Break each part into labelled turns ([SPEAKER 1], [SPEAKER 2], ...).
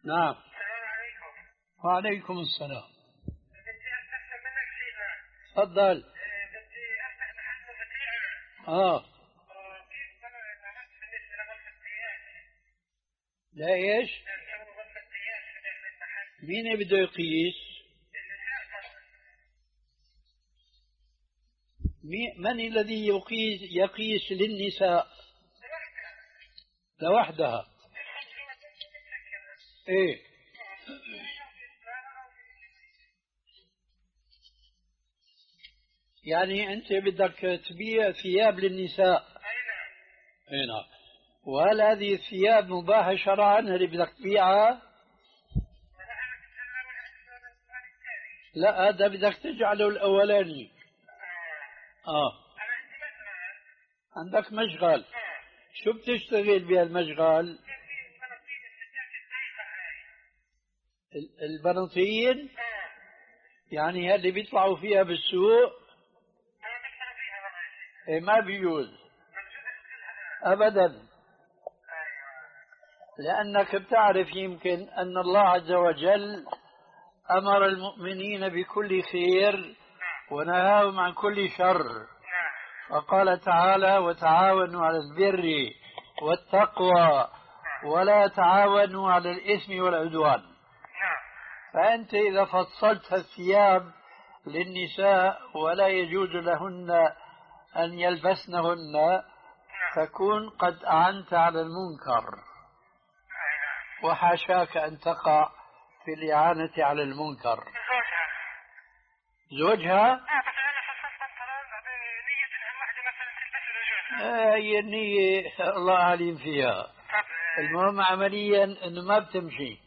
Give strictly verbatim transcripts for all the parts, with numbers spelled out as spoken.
[SPEAKER 1] نعم.
[SPEAKER 2] السلام عليكم.
[SPEAKER 1] وعليكم السلام.
[SPEAKER 2] بدي أستفسر منك شيء.
[SPEAKER 1] تفضل.
[SPEAKER 2] بدي أفتح محل مفاتيح.
[SPEAKER 1] اه
[SPEAKER 2] وكيف عملت بالنسبة لغرفة السياح؟
[SPEAKER 1] لا ايش؟
[SPEAKER 2] نسوي غرفة سياح في داخل المحل.
[SPEAKER 1] مين بده يقيس؟
[SPEAKER 2] النساء فقط.
[SPEAKER 1] مي- من الذي يقيس يقيس للنساء؟
[SPEAKER 2] لوحدها.
[SPEAKER 1] لوحدها. ايه يعني انت بدك تبيع ثياب للنساء؟ اي نعم. وهل هذه الثياب مباحة شرعا اللي بدك تبيعها؟ لا هذا بدك تجعله الاولاني. اه عندك مشغل. شو بتشتغل بهالمشغل؟ ال- البناطيل يعني هذه بيطلعوا فيها بالسوق. إيه ما بيجوز ابدا، لانك بتعرف يمكن ان الله عز وجل امر المؤمنين بكل خير ونهاهم عن كل شر، فقال تعالى: وتعاونوا على البر والتقوى ولا تعاونوا على الإثم والعدوان. فأنت إذا فصلت الثياب للنساء ولا يجوز لهن أن يلبسنهن تكون قد أعنت على المنكر، وحاشاك أن تقع في الإعانة على المنكر. زوجها هي النية الله عليم فيها، المهم عمليا انه ما بتمشي.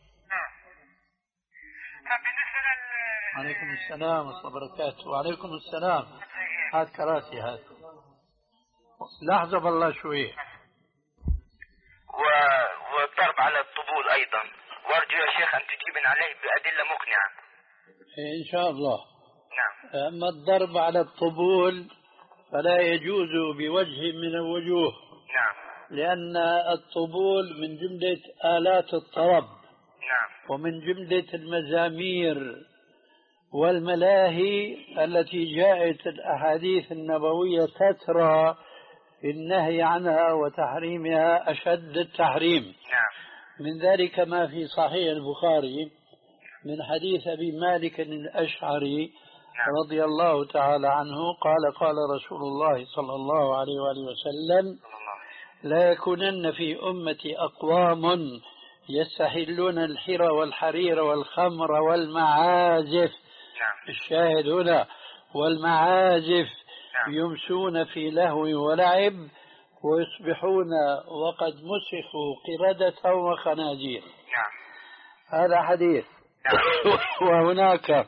[SPEAKER 1] عليكم السلام ورحمة الله وبركاته. وعليكم السلام. هات كراسي هات. لحظة بالله شوي.
[SPEAKER 3] و... والضرب على الطبول ايضا، وارجو يا شيخ ان تجيبن عليه بادلة مقنعة.
[SPEAKER 1] ان شاء الله.
[SPEAKER 3] نعم.
[SPEAKER 1] اما الضرب على الطبول فلا يجوز بوجه من الوجوه.
[SPEAKER 3] نعم.
[SPEAKER 1] لأن الطبول من جملة آلات الطرب.
[SPEAKER 3] نعم.
[SPEAKER 1] ومن جملة المزامير والملاهي التي جاءت الأحاديث النبوية تترى في النهي عنها وتحريمها أشد التحريم.
[SPEAKER 3] نعم.
[SPEAKER 1] من ذلك ما في صحيح البخاري من حديث أبي مالك الأشعري رضي الله تعالى عنه قال: قال رسول الله صلى الله عليه وآله وسلم: لا يكونن في أمتي أقوام يستحلون الحر والحرير والخمر والمعازف. الشاهد هنا والمعازف يمسون في لهو ولعب ويصبحون وقد مسخوا قردة وخنازير. هذا حديث. وهناك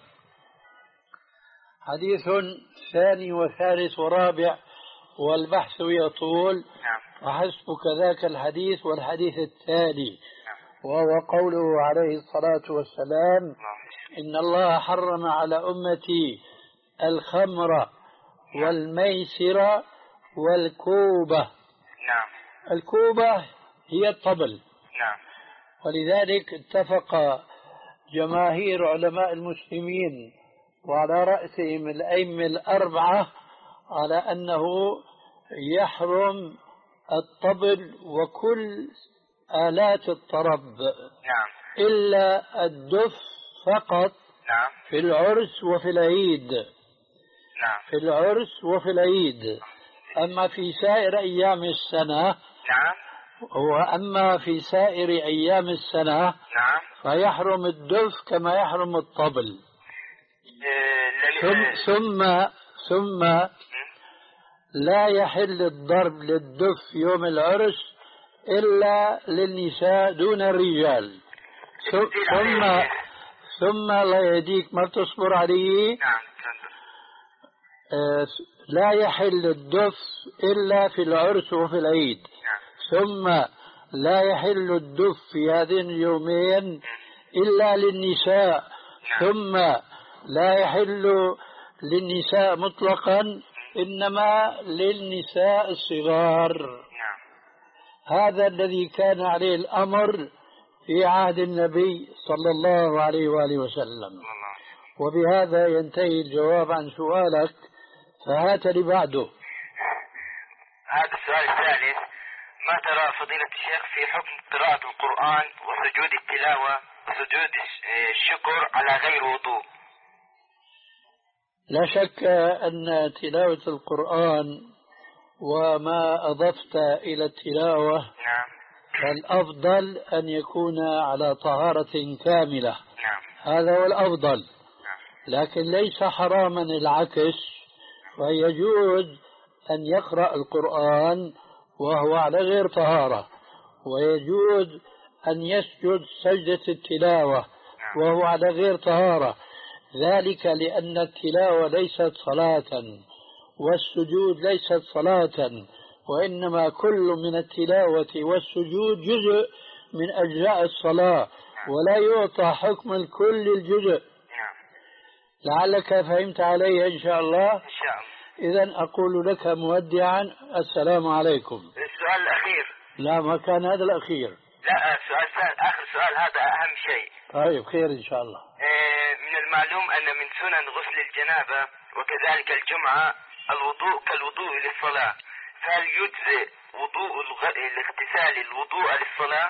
[SPEAKER 1] حديث ثاني وثالث ورابع والبحث يطول، وحسبك ذاك الحديث والحديث التالي، وهو قوله عليه الصلاة والسلام: إن الله حرم على أمتي الخمر والميسر والكوبة. الكوبة هي الطبل. ولذلك اتفق جماهير علماء المسلمين وعلى رأسهم الأئمة الأربعة على أنه يحرم الطبل وكل آلات الطرب إلا الدف فقط في العرس وفي العيد. في العرس وفي العيد. أما في سائر أيام السنة وأما في سائر أيام السنة فيحرم الدف كما يحرم الطبل. ثم ثم ثم لا يحل الضرب للدف يوم العرس إلا للنساء دون الرجال. ثم ثم الله يهديك ما بتصبر عليه. آه لا يحل الدف إلا في العرس وفي العيد. ثم لا يحل الدف في هذين اليومين إلا للنساء. ثم لا يحل للنساء مطلقا إنما للنساء الصغار. هذا الذي كان عليه الأمر في عهد النبي صلى الله عليه وآله وسلم. وبهذا ينتهي الجواب عن سؤالك، فهات لي بعده.
[SPEAKER 3] هذا السؤال الثالث: ما ترى فضيلة الشيخ في حكم قراءة القرآن وسجود التلاوة وسجود الشكر على غير وضوء؟
[SPEAKER 1] لا شك أن تلاوة القرآن وما أضفت إلى التلاوة
[SPEAKER 3] نعم.
[SPEAKER 1] فالأفضل أن يكون على طهارة كاملة.
[SPEAKER 3] نعم.
[SPEAKER 1] هذا هو الأفضل.
[SPEAKER 3] نعم.
[SPEAKER 1] لكن ليس حراما العكس، فيجوز أن يقرأ القرآن وهو على غير طهارة، ويجوز أن يسجد سجدة التلاوة وهو على غير طهارة، ذلك لأن التلاوة ليست صلاة والسجود ليست صلاة، وإنما كل من التلاوة والسجود جزء من أجزاء الصلاة، ولا يعطى حكم الكل الجزء. لعلك فهمت علي إن شاء الله.
[SPEAKER 3] إن شاء الله.
[SPEAKER 1] إذن أقول لك مودعا السلام عليكم.
[SPEAKER 3] السؤال الأخير.
[SPEAKER 1] لا، ما كان هذا الأخير.
[SPEAKER 3] لا، السؤال آخر سؤال، هذا أهم شيء.
[SPEAKER 1] طيب خير إن شاء الله.
[SPEAKER 3] من المعلوم أن من سنن غسل الجنابة وكذلك الجمعة الوضوء كالوضوء للصلاة، فهل يجزئ وضوء الاغتسال الوضوء للصلاة؟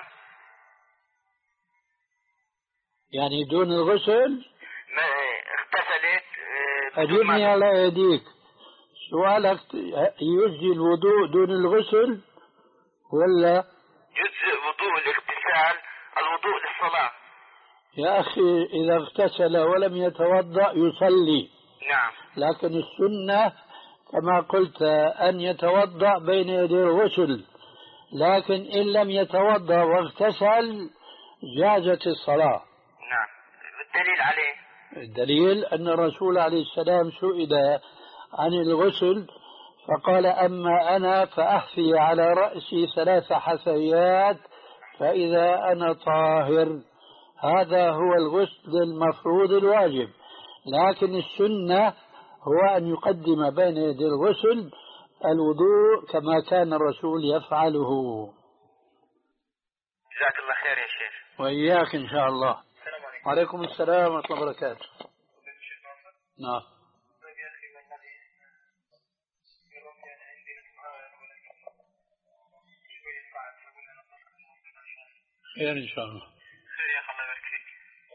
[SPEAKER 1] يعني دون الغسل؟
[SPEAKER 3] ما اغتسلت.
[SPEAKER 1] أجبني على يديك. سؤالك يجزي الوضوء دون الغسل ولا
[SPEAKER 3] يجزئ وضوء الاغتسال الوضوء للصلاة؟
[SPEAKER 1] يا أخي إذا اغتسل ولم يتوضأ يصلي.
[SPEAKER 3] نعم.
[SPEAKER 1] لكن السنة كما قلت أن يتوضأ بين يدي الغسل، لكن إن لم يتوضأ واغتسل جازت الصلاة.
[SPEAKER 3] نعم. الدليل عليه؟
[SPEAKER 1] الدليل أن الرسول عليه السلام سئل عن الغسل فقال: أما أنا فأحفي على رأسي ثلاث حثيات فإذا أنا طاهر. هذا هو الغسل المفروض الواجب، لكن السنة هو أن يقدم بين يدي الغسل الوضوء كما كان الرسول يفعله.
[SPEAKER 3] جزاك الله خير يا شيخ.
[SPEAKER 1] وإياك إن شاء الله.
[SPEAKER 2] السلام عليكم.
[SPEAKER 1] وعليكم السلام ورحمة الله وبركاته. نعم. خير إن شاء الله.
[SPEAKER 2] خير يا أخي، الله يبارك فيك.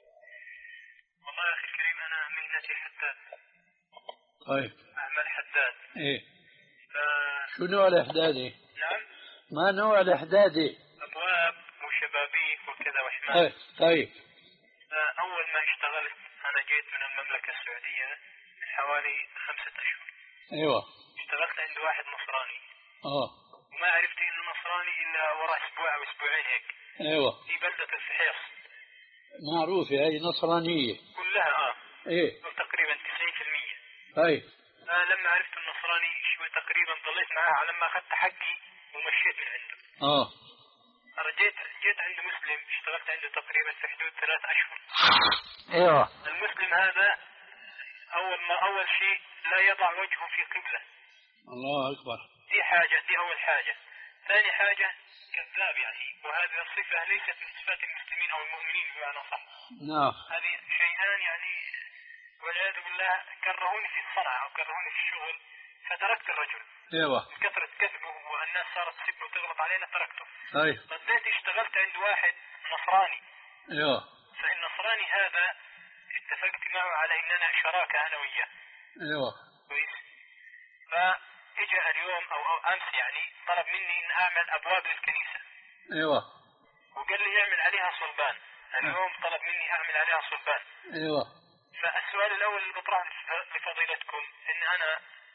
[SPEAKER 2] والله يا أخي الكريم أنا مهنتي حداد.
[SPEAKER 1] طيب.
[SPEAKER 2] أعمل حداد.
[SPEAKER 1] إيه.
[SPEAKER 2] ف...
[SPEAKER 1] شو نوع الإحدادي؟
[SPEAKER 2] نعم.
[SPEAKER 1] ما نوع الإحدادي؟
[SPEAKER 2] أبواب وشبابيك وكذا وحمام.
[SPEAKER 1] طيب. طيب.
[SPEAKER 2] أول ما اشتغلت أنا جيت من المملكة السعودية من حوالي خمسة أشهر.
[SPEAKER 1] أيوة.
[SPEAKER 2] اشتغلت عند واحد نصراني.
[SPEAKER 1] آه.
[SPEAKER 2] وما عرفت إنه نصراني إلا ورا أسبوع أو أسبوعين هيك.
[SPEAKER 1] أيوة.
[SPEAKER 2] في بلدة الفحيص.
[SPEAKER 1] معروفة هي نصرانية.
[SPEAKER 2] كلها آه.
[SPEAKER 1] إيه.
[SPEAKER 2] تقريبا تسعين في المية.
[SPEAKER 1] طيب.
[SPEAKER 2] أنا لما عرفت النصراني شوي تقريبا ضليت معاه على ما أخذت حقي ومشيت من عنده.
[SPEAKER 1] آه.
[SPEAKER 2] رجيت جيت عند مسلم اشتغلت عنده تقريبا في حدود ثلاث أشهر.
[SPEAKER 1] أيوة.
[SPEAKER 2] المسلم هذا أول ما أول شيء لا يضع وجهه في قبلة.
[SPEAKER 1] الله أكبر.
[SPEAKER 2] دي حاجة، دي أول حاجة. ثاني حاجة كذاب يعني، وهذه الصفة ليست من صفات المسلمين أو المؤمنين بمعنى صح.
[SPEAKER 1] نعم.
[SPEAKER 2] هذه شيئان يعني والعياذ بالله كرهوني في الصنعة أو كرهوني في الشغل فتركت الرجل.
[SPEAKER 1] أيوة.
[SPEAKER 2] كثرة كذبه والناس صارت تسب وتغلط علينا تركته.
[SPEAKER 1] طيب.
[SPEAKER 2] رديت اشتغلت عند واحد نصراني.
[SPEAKER 1] أيوة.
[SPEAKER 2] فالنصراني هذا اتفقت معه على إننا شراكة أنا وياه.
[SPEAKER 1] أيوة.
[SPEAKER 2] كويس. فإجا اليوم أو, أو أمس يعني طلب مني إن أعمل أبواب للكنيسة.
[SPEAKER 1] أيوة.
[SPEAKER 2] وقال لي اعمل عليها صلبان. اليوم طلب مني أعمل عليها صلبان.
[SPEAKER 1] أيوة.
[SPEAKER 2] فالسؤال الأول اللي بطرح لفضيلتكم إن أنا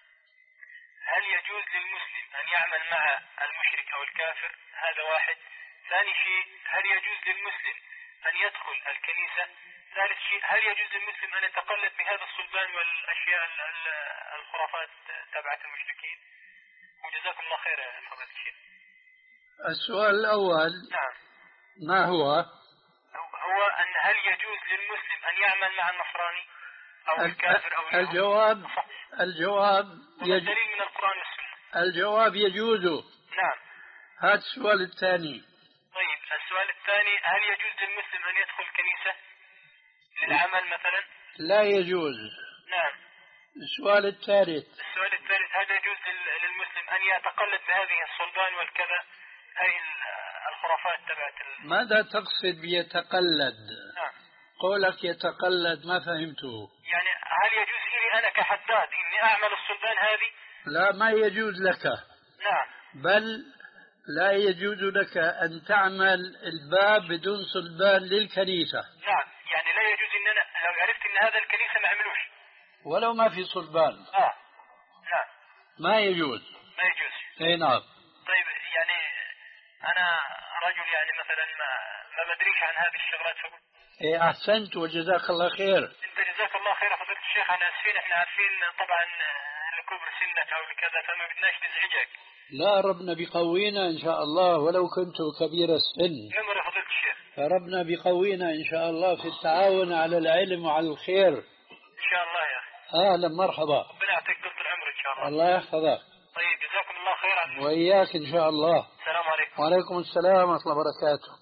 [SPEAKER 2] هل يجوز للمسلم أن يعمل مع المشرك أو الكافر؟ هذا واحد. ثاني شيء هل يجوز للمسلم أن يدخل الكنيسة؟ ثالث شيء هل يجوز للمسلم أن يتقلد بهذا الصلبان والأشياء الخرافات تبعت المشركين؟ وجزاكم الله خير يا فضيلة الشيخ.
[SPEAKER 1] السؤال الأول.
[SPEAKER 2] نعم.
[SPEAKER 1] ما هو؟
[SPEAKER 2] هو أن هل يجوز للمسلم أن يعمل مع النصراني أو الكافر أو
[SPEAKER 1] الجواب الجواب
[SPEAKER 2] يجوز. دليل من القرآن والسنة.
[SPEAKER 1] الجواب يجوز.
[SPEAKER 2] نعم.
[SPEAKER 1] هذا السؤال الثاني.
[SPEAKER 2] طيب السؤال الثاني، هل يجوز للمسلم أن يدخل كنيسة للعمل مثلا؟
[SPEAKER 1] لا يجوز.
[SPEAKER 2] نعم.
[SPEAKER 1] السؤال الثالث.
[SPEAKER 2] السؤال الثالث، هل يجوز للمسلم أن يتقلد بهذه الصلبان والكذا، هذه الخرافات تبعت ال...
[SPEAKER 1] ماذا تقصد بيتقلد؟
[SPEAKER 2] نعم.
[SPEAKER 1] قولك يتقلد ما فهمته.
[SPEAKER 2] يعني هل يجوز لي أنا كحداد إني أعمل الصلبان هذه؟
[SPEAKER 1] لا، ما يجوز لك.
[SPEAKER 2] نعم.
[SPEAKER 1] بل لا يجوز لك أن تعمل الباب بدون صلبان للكنيسة.
[SPEAKER 2] نعم، يعني لا يجوز إن أنا لو عرفت إن هذا الكنيسة ما عملوش
[SPEAKER 1] ولو ما في صلبان.
[SPEAKER 2] آه نعم
[SPEAKER 1] ما يجوز.
[SPEAKER 2] ما يجوز.
[SPEAKER 1] اي نعم.
[SPEAKER 2] طيب يعني أنا رجل يعني مثلا ما ما بدريش عن هذه الشغلات فقط.
[SPEAKER 1] ايه أحسنت وجزاك الله خير.
[SPEAKER 2] أنت جزاك الله خير فضيلة الشيخ. أنا آسفين، إحنا عارفين طبعا لكبر سنك أو لكذا فما بدناش نزعجك.
[SPEAKER 1] لا، ربنا بيقوينا إن شاء الله ولو كنت كبير السن.
[SPEAKER 2] عمر يا فضيلة الشيخ.
[SPEAKER 1] فربنا بيقوينا إن شاء الله في التعاون على العلم وعلى الخير.
[SPEAKER 2] إن شاء الله يا أخي.
[SPEAKER 1] أهلا مرحبا.
[SPEAKER 2] ربنا يعطيك طول العمر إن شاء الله.
[SPEAKER 1] الله يحفظك.
[SPEAKER 2] طيب جزاكم الله خيرا.
[SPEAKER 1] وإياك إن شاء الله.
[SPEAKER 2] السلام عليكم.
[SPEAKER 1] وعليكم السلام ورحمة الله وبركاته.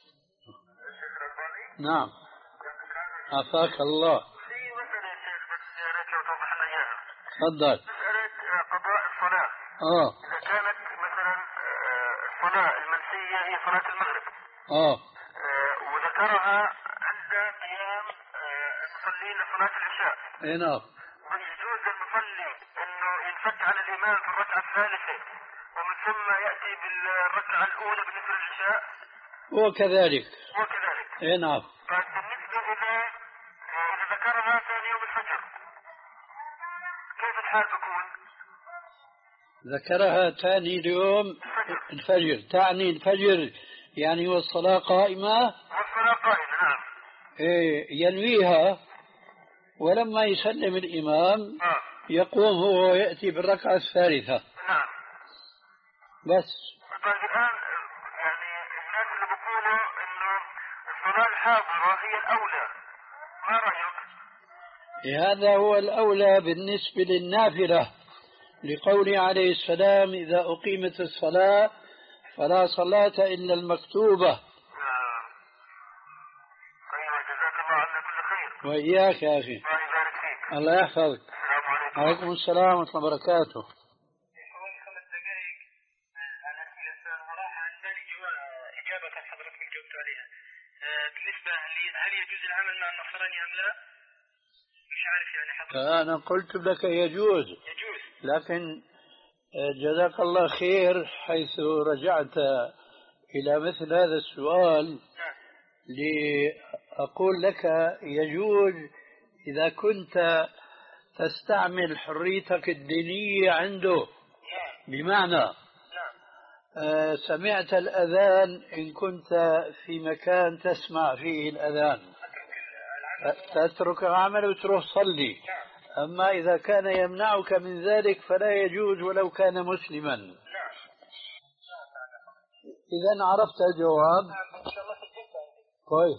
[SPEAKER 1] نعم. عافاك الله.
[SPEAKER 2] في مسألة يا شيخ بس يا ريت لو توضح لنا إياها.
[SPEAKER 1] تفضل.
[SPEAKER 2] مسألة قضاء الصلاة.
[SPEAKER 1] آه.
[SPEAKER 2] إذا كانت مثلا الصلاة المنسية هي صلاة المغرب.
[SPEAKER 1] آه.
[SPEAKER 2] وذكرها عند قيام المصلين لصلاة العشاء.
[SPEAKER 1] إيه نعم.
[SPEAKER 2] ويجوز للمصلي إنه ينفك على الإمام في الركعة الثالثة ومن ثم يأتي بالركعة الأولى بالنسبة للعشاء.
[SPEAKER 1] وكذلك.
[SPEAKER 2] وكذلك.
[SPEAKER 1] إيه نعم.
[SPEAKER 2] طيب بالنسبة إذا إذا ذكرها ثاني يوم الفجر كيف الحال بكون؟
[SPEAKER 1] ذكرها ثاني اليوم الفجر. تعني الفجر يعني والصلاة قائمة.
[SPEAKER 2] والصلاة قائمة نعم.
[SPEAKER 1] إيه ينويها ولما يسلم الإمام
[SPEAKER 2] آه.
[SPEAKER 1] يقوم هو ويأتي بالركعة الثالثة.
[SPEAKER 2] نعم.
[SPEAKER 1] بس.
[SPEAKER 2] طيب الآن يعني الناس اللي بيقولوا إنه الصلاة الحاضرة هي الأولى، ما رأيك؟
[SPEAKER 1] هذا هو الأولى بالنسبة للنافلة، لقوله عليه السلام إذا أقيمت الصلاة فلا صلاة إلا المكتوبة.
[SPEAKER 2] نعم. طيب جزاك الله عنا كل خير.
[SPEAKER 1] وإياك يا أخي.
[SPEAKER 2] الله يبارك فيك.
[SPEAKER 1] الله يحفظك.
[SPEAKER 2] السلام عليكم.
[SPEAKER 1] وعليكم السلام ورحمة الله وبركاته.
[SPEAKER 2] حوالي خمس دقائق على أسئلة صراحة عندنا إجابة كان حضرتك جاوبت عليها. بالنسبة لي هل يجوز العمل مع النصراني أم لا؟ مش عارف يعني حضرتك.
[SPEAKER 1] أنا قلت لك يجوز.
[SPEAKER 2] يجوز.
[SPEAKER 1] لكن جزاك الله خير حيث رجعت إلى مثل هذا السؤال لأقول لك يجوز إذا كنت تستعمل حريتك الدينية عنده. بمعنى سمعت الأذان إن كنت في مكان تسمع فيه الأذان تترك العمل وتروح صلي. أما إذا كان يمنعك من ذلك فلا يجوز ولو كان مسلما. إذا عرفت الجواب. كويس.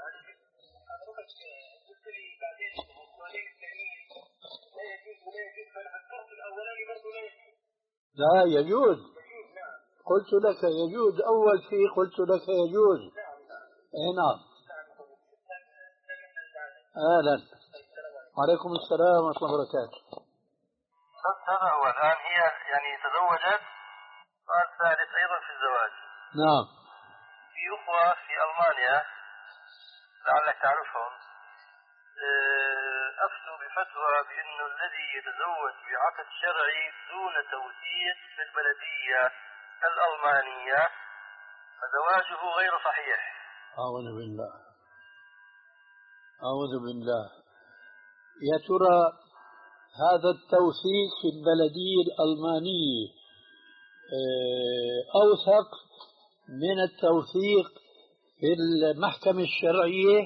[SPEAKER 1] لا يجوز. قلت لك يجوز أول شيء قلت لك يجوز. إيه نعم. أهلا. وعليكم السلام ورحمة الله وبركاته.
[SPEAKER 2] هذا هو الآن هي يعني تزوجت بعد ثالث أيضا في الزواج.
[SPEAKER 1] نعم.
[SPEAKER 2] في أخوة في ألمانيا لعلك تعرفهم أفتوا بفتوى بأنه الذي يتزوج بعقد شرعي دون توثيق في البلدية الألمانية فزواجه غير صحيح.
[SPEAKER 1] أعوذ بالله. أعوذ بالله. يا ترى هذا التوثيق في البلدية الألمانية أوثق من التوثيق في المحكمة الشرعية؟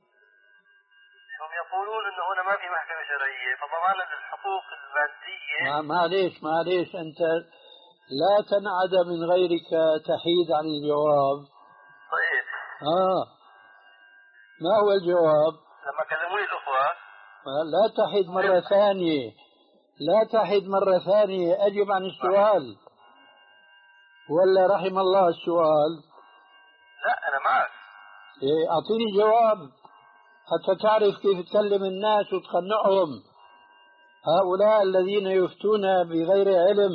[SPEAKER 2] هم يقولون أنه هنا ما في محكمة شرعية فضمانا للحقوق المادية.
[SPEAKER 1] معليش معليش أنت لا تنعد من غيرك تحيد عن الجواب.
[SPEAKER 2] طيب.
[SPEAKER 1] آه ما هو الجواب؟
[SPEAKER 2] لما كلموني الأخوة
[SPEAKER 1] لا تحيد مرة ثانية لا تحيد مرة ثانية أجب عن السؤال ولا رحم الله السؤال.
[SPEAKER 2] لا
[SPEAKER 1] أعطيني جواب حتى تعرف كيف تكلم الناس وتقنعهم. هؤلاء الذين يفتون بغير علم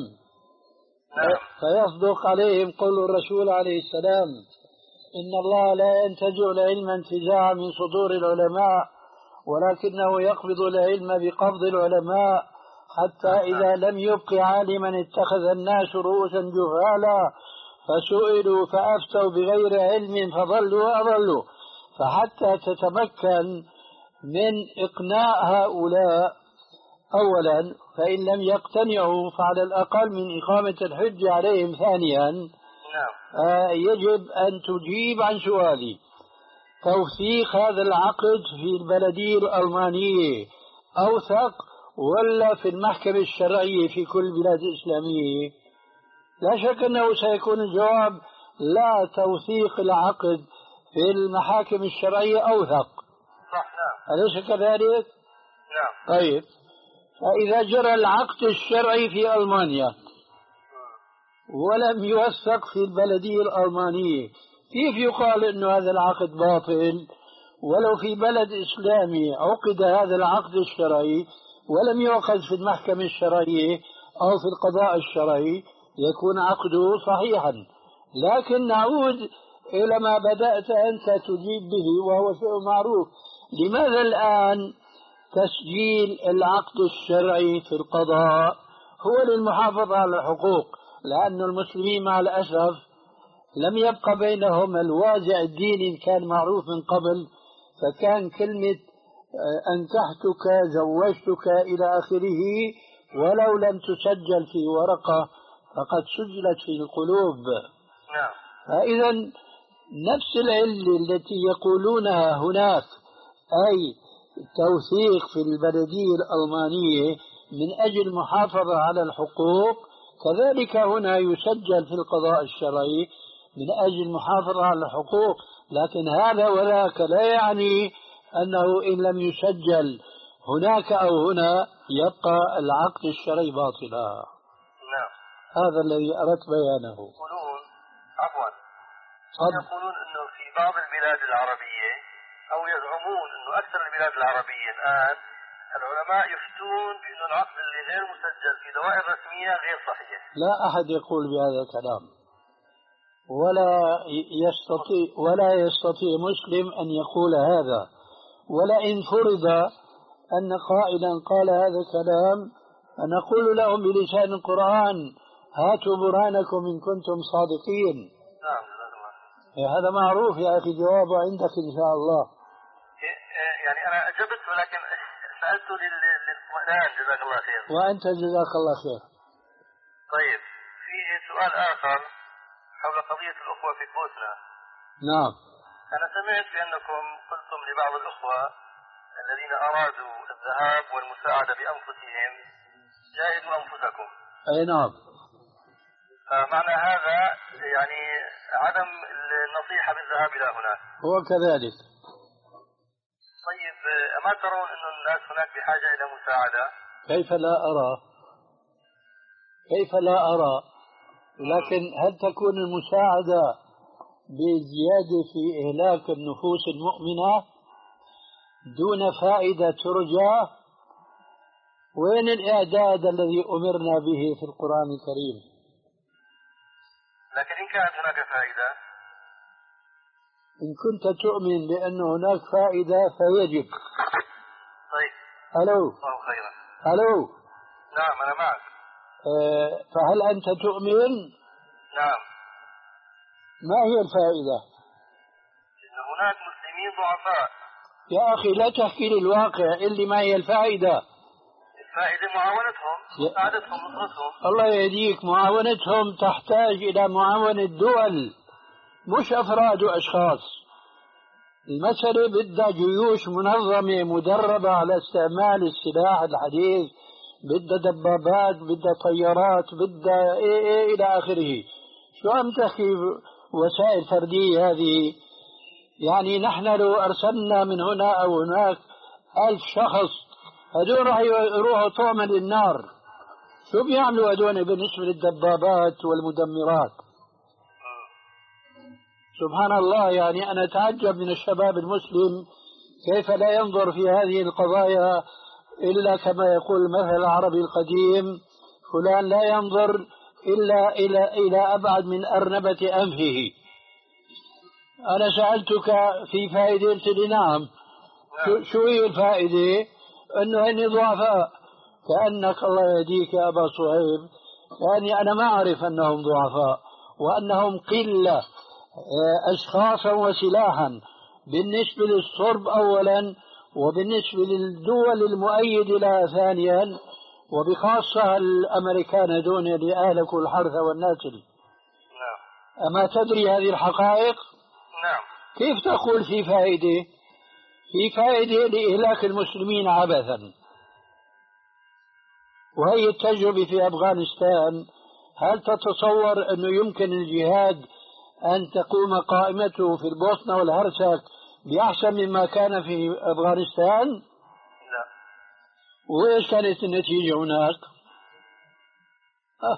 [SPEAKER 1] فيصدق عليهم قول الرسول عليه السلام: إن الله لا ينتزع العلم انتزاعا من صدور العلماء، ولكنه يقبض العلم بقبض العلماء، حتى إذا لم يبق عالما اتخذ الناس رؤوسا جهالا فسئلوا فأفتوا بغير علم فضلوا وأضلوا. فحتى تتمكن من إقناع هؤلاء أولا، فإن لم يقتنعوا فعلى الأقل من إقامة الحجة عليهم ثانيا، آه يجب أن تجيب عن سؤالي: توثيق هذا العقد في البلدية الألمانية أوثق ولا في المحكمة الشرعية في كل البلاد الإسلامية؟ لا شك أنه سيكون الجواب لا، توثيق العقد في المحاكم الشرعية أوثق.
[SPEAKER 2] صح. نعم.
[SPEAKER 1] أليس كذلك؟
[SPEAKER 2] نعم.
[SPEAKER 1] طيب، فإذا جرى العقد الشرعي في ألمانيا ولم يوثق في البلدية الألمانية، كيف يقال أن هذا العقد باطل؟ ولو في بلد إسلامي عقد هذا العقد الشرعي ولم يؤخذ في المحكمة الشرعية أو في القضاء الشرعي يكون عقده صحيحا. لكن نعود إلى ما بدأت أنت تجيب به وهو شيء معروف: لماذا الآن تسجيل العقد الشرعي في القضاء هو للمحافظة على الحقوق؟ لأن المسلمين مع الأسف لم يبقى بينهم الوازع الديني كان معروف من قبل، فكان كلمة أنكحتك زوجتك إلى آخره ولو لم تسجل في ورقة فقد سجلت في القلوب.
[SPEAKER 2] نعم.
[SPEAKER 1] فإذا نفس العلة التي يقولونها هناك، أي توثيق في البلدية الألمانية من أجل المحافظة على الحقوق، كذلك هنا يسجل في القضاء الشرعي من أجل المحافظة على الحقوق. لكن هذا وذاك لا يعني أنه إن لم يسجل هناك أو هنا يبقى العقد الشرعي باطلا.
[SPEAKER 2] نعم.
[SPEAKER 1] هذا الذي أردت بيانه.
[SPEAKER 2] يقولون عفوا يقولون أنه في بعض البلاد العربية، أو يزعمون أنه أكثر البلاد العربية الآن العلماء يفتون بأن العقد اللي غير مسجل في دوائر رسمية غير صحيح.
[SPEAKER 1] لا أحد يقول بهذا الكلام، ولا يستطيع ولا يستطيع مسلم أن يقول هذا. ولئن فرض أن قائلا قال هذا الكلام نقول لهم بلسان القرآن: هاتوا برهانكم إن كنتم صادقين.
[SPEAKER 2] نعم.
[SPEAKER 1] هذا معروف يا أخي، جوابه عندك إن شاء الله.
[SPEAKER 2] يعني أنا أجبت ولكن سألت للاطمئنان. جزاك الله خير.
[SPEAKER 1] وأنت جزاك الله خير.
[SPEAKER 2] طيب، في سؤال آخر حول قضية الأخوة في بوسنا.
[SPEAKER 1] نعم.
[SPEAKER 2] أنا سمعت بأنكم قلتم لبعض الأخوة الذين أرادوا الذهاب والمساعدة بأنفسهم: جاهدوا أنفسكم.
[SPEAKER 1] أي نعم.
[SPEAKER 2] فمعنى هذا يعني عدم النصيحة بالذهاب إلى هناك.
[SPEAKER 1] هو كذلك.
[SPEAKER 2] طيب، أما ترون أن الناس هناك بحاجة إلى مساعدة؟
[SPEAKER 1] كيف لا أرى؟ كيف لا أرى؟ لكن هل تكون المساعدة بزيادة في إهلاك النفوس المؤمنة دون فائدة ترجى؟ وين الإعداد الذي أمرنا به في القرآن الكريم؟
[SPEAKER 2] لكن إن كانت هناك فائدة،
[SPEAKER 1] إن كنت تؤمن بأن هناك فائدة فيجب.
[SPEAKER 2] طيب.
[SPEAKER 1] ألو.
[SPEAKER 2] الله خيرا.
[SPEAKER 1] ألو.
[SPEAKER 2] نعم أنا معك.
[SPEAKER 1] أه فهل أنت تؤمن؟
[SPEAKER 2] نعم.
[SPEAKER 1] ما هي الفائدة؟
[SPEAKER 2] إن هناك مسلمين ضعفاء.
[SPEAKER 1] يا أخي لا تحكي لي الواقع، اللي ما هي الفائدة.
[SPEAKER 2] الفائدة معاونتهم، مساعدتهم، نصرتهم.
[SPEAKER 1] الله يهديك، معاونتهم تحتاج إلى معاونة دول مش أفراد وأشخاص. المسألة بدها جيوش منظمة مدربة على استعمال السلاح الحديث، بدها دبابات، بدها طيارات، بدها إيه إيه إلى آخره. شو عم تحكي وسائل فردية هذه؟ يعني نحن لو أرسلنا من هنا أو هناك ألف شخص هدول راح يروحوا طعما للنار. شو بيعملوا هدول بالنسبة للدبابات والمدمرات؟ سبحان الله، يعني أنا أتعجب من الشباب المسلم كيف لا ينظر في هذه القضايا إلا كما يقول المثل العربي القديم: فلان لا ينظر إلا إلى إلى أبعد من أرنبة أنفه. أنا سألتك في فائدة، قلت لي نعم. شو, شو هي الفائدة؟ أنه هني ضعفاء. كأنك الله يهديك يا أبا صهيب، يعني أنا ما أعرف أنهم ضعفاء وأنهم قلة أشخاصا وسلاحا بالنسبة للصرب أولا، وبالنسبة للدول المؤيدة لها ثانيا، وبخاصة الأمريكان دون اللي أهلكوا الحرث والنسل.
[SPEAKER 3] نعم.
[SPEAKER 1] أما تدري هذه الحقائق؟
[SPEAKER 3] نعم.
[SPEAKER 1] كيف تقول في فائدة؟ في فائدة لإهلاك المسلمين عبثا. وهي التجربة في أفغانستان. هل تتصور أنه يمكن الجهاد أن تقوم قائمته في البوسنة والهرسك بأحسن مما كان في أفغانستان؟
[SPEAKER 3] لا.
[SPEAKER 1] وإيش كانت النتيجة هناك؟ آه.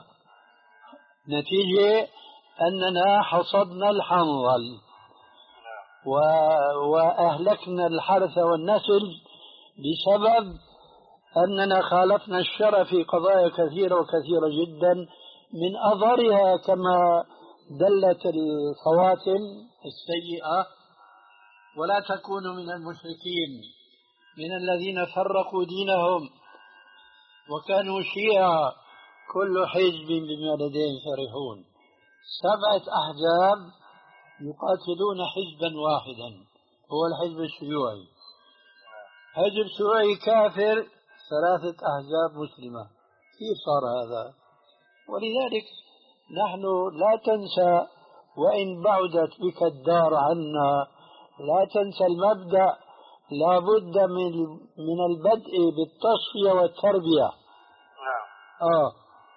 [SPEAKER 1] نتيجة أننا حصدنا الحنظل و... وأهلكنا الحرث والنسل بسبب أننا خالفنا الشرع في قضايا كثيرة وكثيرة جدا، من أضرها كما دلت الخواتم السيئة: ولا تكونوا من المشركين من الذين فرقوا دينهم وكانوا شيعا كل حزب بما لديهم فرحون. سبعة أحزاب يقاتلون حزبا واحدا، هو الحزب الشيوعي. حزب شيوعي كافر، ثلاثة أحزاب مسلمة. كيف صار هذا؟ ولذلك نحن لا تنسى، وإن بعدت بك الدار عنا، لا تنسى المبدأ: لا بد من من البدء بالتصفية والتربية. آه.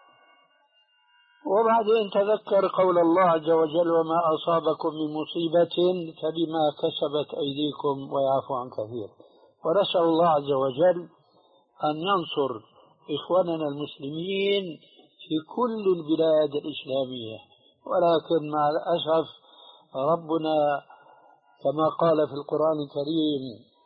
[SPEAKER 1] وبعدين تذكر قول الله عز وجل: وما أصابكم من مصيبة فبما كسبت أيديكم ويعفو عن كثير. ونسأل الله عز وجل أن ينصر إخواننا المسلمين في كل البلاد الإسلامية. ولكن مع الأسف ربنا كما قال في القرآن الكريم: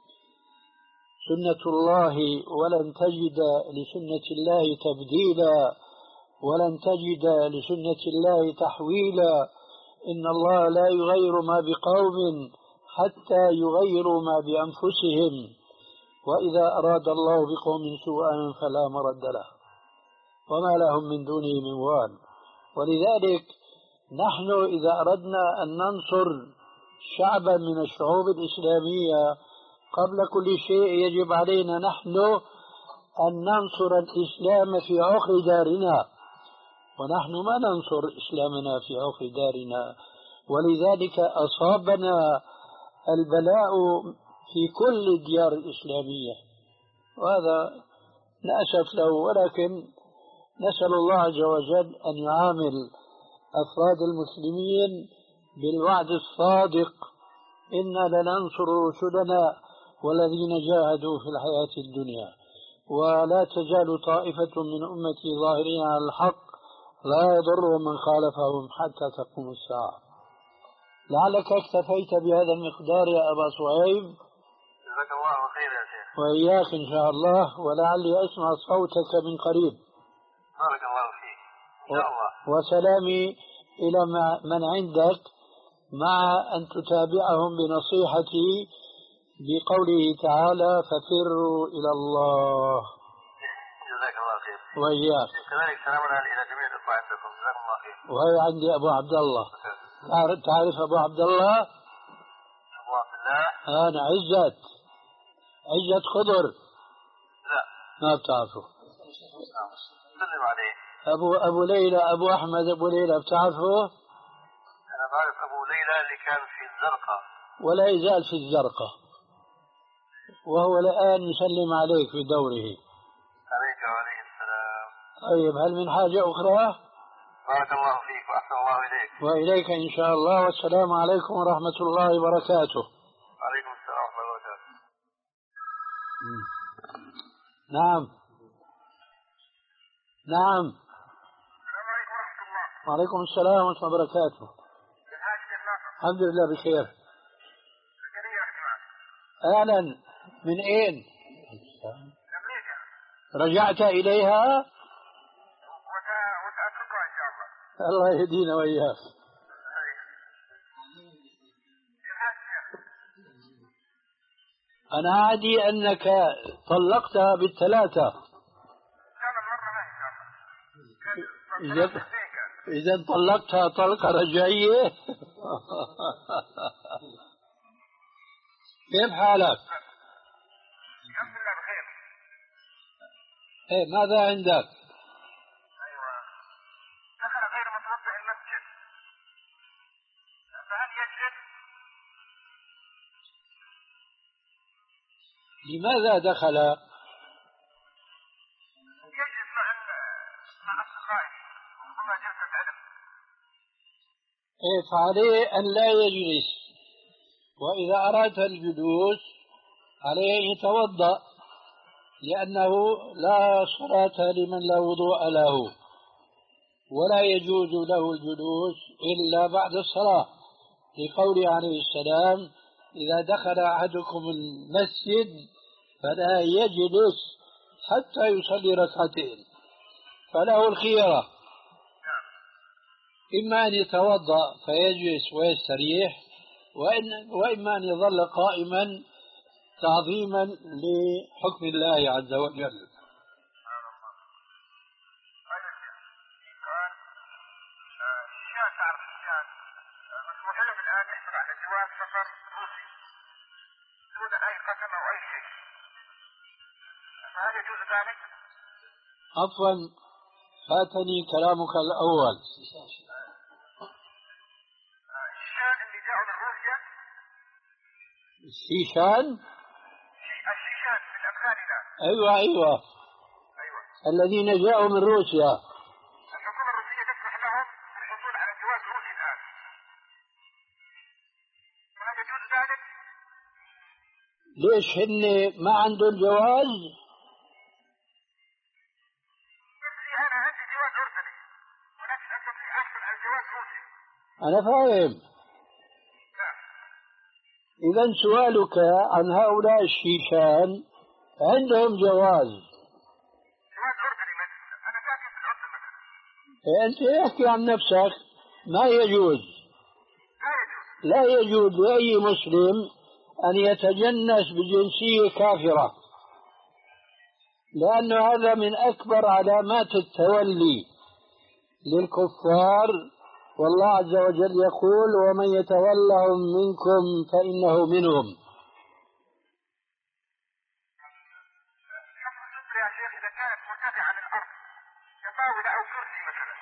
[SPEAKER 1] سنة الله ولن تجد لسنة الله تبديلا ولن تجد لسنة الله تحويلا، إن الله لا يغير ما بقوم حتى يغيروا ما بأنفسهم، وإذا أراد الله بقوم سوءا فلا مرد له وما لهم من دونه من وال. ولذلك نحن إذا أردنا أن ننصر شعبا من الشعوب الإسلامية، قبل كل شيء يجب علينا نحن أن ننصر الإسلام في عقر دارنا، ونحن ما ننصر إسلامنا في عقر دارنا. ولذلك أصابنا البلاء في كل الديار الإسلامية، وهذا نأسف له. ولكن نسأل الله عز وجل أن يعامل أفراد المسلمين بالوعد الصادق: إنا لننصر رسلنا والذين جاهدوا في الحياة الدنيا، ولا تزال طائفة من أمتي ظاهرين على الحق لا يضر من خالفهم حتى تقوم الساعة. لعلك اكتفيت بهذا المقدار يا أبا صهيب.
[SPEAKER 3] جزاك الله خير يا شيخ.
[SPEAKER 1] وإياك إن شاء الله، ولعلي أسمع صوتك من قريب.
[SPEAKER 3] بارك الله فيك إن شاء الله.
[SPEAKER 1] وسلامي إلى من عندك، مع أن تتابعهم بنصيحتي بقوله تعالى: ففروا إلى الله.
[SPEAKER 3] جزاك الله خير.
[SPEAKER 1] وإياك.
[SPEAKER 3] كذلك سلامنا إلى جميع الإخوة عندكم. جزاك الله خير.
[SPEAKER 1] وهي عندي أبو عبد الله. تعرف أبو عبد الله؟
[SPEAKER 3] أبو عبد الله؟
[SPEAKER 1] أنا عزت عزت خضر.
[SPEAKER 3] لا
[SPEAKER 1] ما بتعرفه.
[SPEAKER 3] سلم عليه.
[SPEAKER 1] أبو أبو ليلى، أبو أحمد أبو ليلى، بتعرفه؟
[SPEAKER 3] أنا بعرف أبو ليلى اللي كان في الزرقاء،
[SPEAKER 1] ولا يزال في الزرقاء، وهو الآن يسلم عليك في دوره.
[SPEAKER 3] عليك وعليه السلام.
[SPEAKER 1] طيب، هل من حاجة أخرى؟
[SPEAKER 3] بارك الله فيك وأحسن الله إليك.
[SPEAKER 1] وإليك إن شاء الله. والسلام عليكم ورحمة الله وبركاته.
[SPEAKER 3] عليكم السلام ورحمة الله وبركاته.
[SPEAKER 1] نعم نعم.
[SPEAKER 3] السلام عليكم ورحمة الله.
[SPEAKER 1] وعليكم السلام ورحمة الله وبركاته. الحمد لله بخير. أهلا. من أين؟ رجعت إليها؟
[SPEAKER 2] وسأتركها إن شاء الله.
[SPEAKER 1] الله يهدينا وإياك. أنا عادي أنك طلقتها بالثلاثة. إذا إذا طلقتها طلقة رجعية. كيف حالك؟
[SPEAKER 2] الحمد لله بخير.
[SPEAKER 1] إيه ماذا عندك؟
[SPEAKER 2] أيوة. دخل غير متوضئ المسجد. فهل يجلس؟
[SPEAKER 1] لماذا دخل؟
[SPEAKER 2] يجلس مع مع أصدقائه ربما جلسة علم.
[SPEAKER 1] إيه فعليه أن لا يجلس، وإذا أراد الجلوس عليه أن يتوضأ، لأنه لا صلاة لمن لا وضوء له، ولا يجوز له الجلوس إلا بعد الصلاة، لقوله عليه السلام: إذا دخل أحدكم المسجد فلا يجلس حتى يصلي ركعتين، فله الخيرة، إما أن يتوضأ فيجلس ويستريح، وإن وإما أن يظل قائما تعظيما لحكم الله عز وجل. عفوا فاتني كلامك الأول.
[SPEAKER 2] الشيشان اللي جاءوا من روسيا.
[SPEAKER 1] الشيشان؟
[SPEAKER 2] الشيشان من أفغانستان.
[SPEAKER 1] أيوة أيوة
[SPEAKER 2] أيوة
[SPEAKER 1] الذين جاءوا من روسيا.
[SPEAKER 2] الحكومة الروسية تسمح لهم بالحصول على جواز روسي الآن. فهل يجوز ذلك؟
[SPEAKER 1] ليش هن ما عندهم جواز؟ أنا فاهم. إذا سؤالك عن هؤلاء الشيشان عندهم جواز.
[SPEAKER 2] جواز أردني مثلا. أنا ساكن في الأردن مثلا.
[SPEAKER 1] أنت احكي عن نفسك. ما يجوز.
[SPEAKER 2] لا يجوز.
[SPEAKER 1] لا يجوز لأي مسلم أن يتجنس بجنسية كافرة، لأن هذا من أكبر علامات التولي للكفار، والله عز وجل يقول: ومن يتولهم منكم فإنه منهم.
[SPEAKER 2] حكم الستر يا شيخ إذا كانت مرتفعة عن الأرض كطاولة أو كرسي مثلا.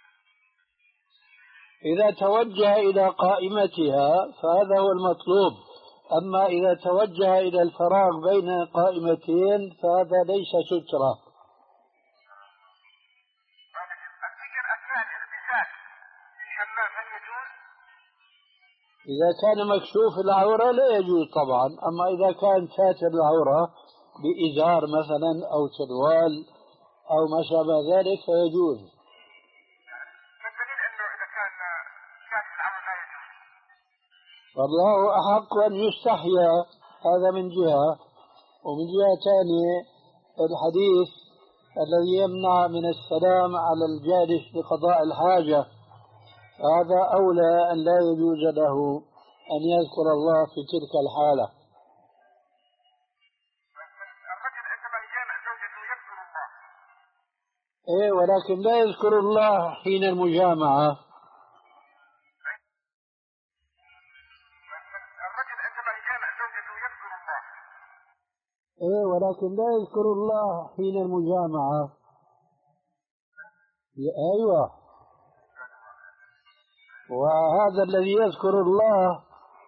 [SPEAKER 1] إذا توجه إلى قائمتها فهذا هو المطلوب، أما إذا توجه إلى الفراغ بين قائمتين فهذا ليس سترة. إذا كان مكشوف العورة لا يجوز طبعا، أما إذا كان ساتر العورة بإزار مثلا أو سروال أو ما شابه ذلك فيجوز. والله أحق أن يستحيا، هذا من جهة، ومن جهة ثانية الحديث الذي يمنع من السلام على الجالس لقضاء الحاجة هذا أولى أن لا يجوز له أن يذكر الله في تلك الحالة.
[SPEAKER 2] الرجل عندما يجامع زوجته يذكر الله.
[SPEAKER 1] إيه ولكن لا يذكر الله حين المجامعة.
[SPEAKER 2] الرجل عندما يجامع زوجته يذكر الله.
[SPEAKER 1] إيه ولكن لا يذكر الله حين المجامعة. أيوة. وهذا الذي يذكر الله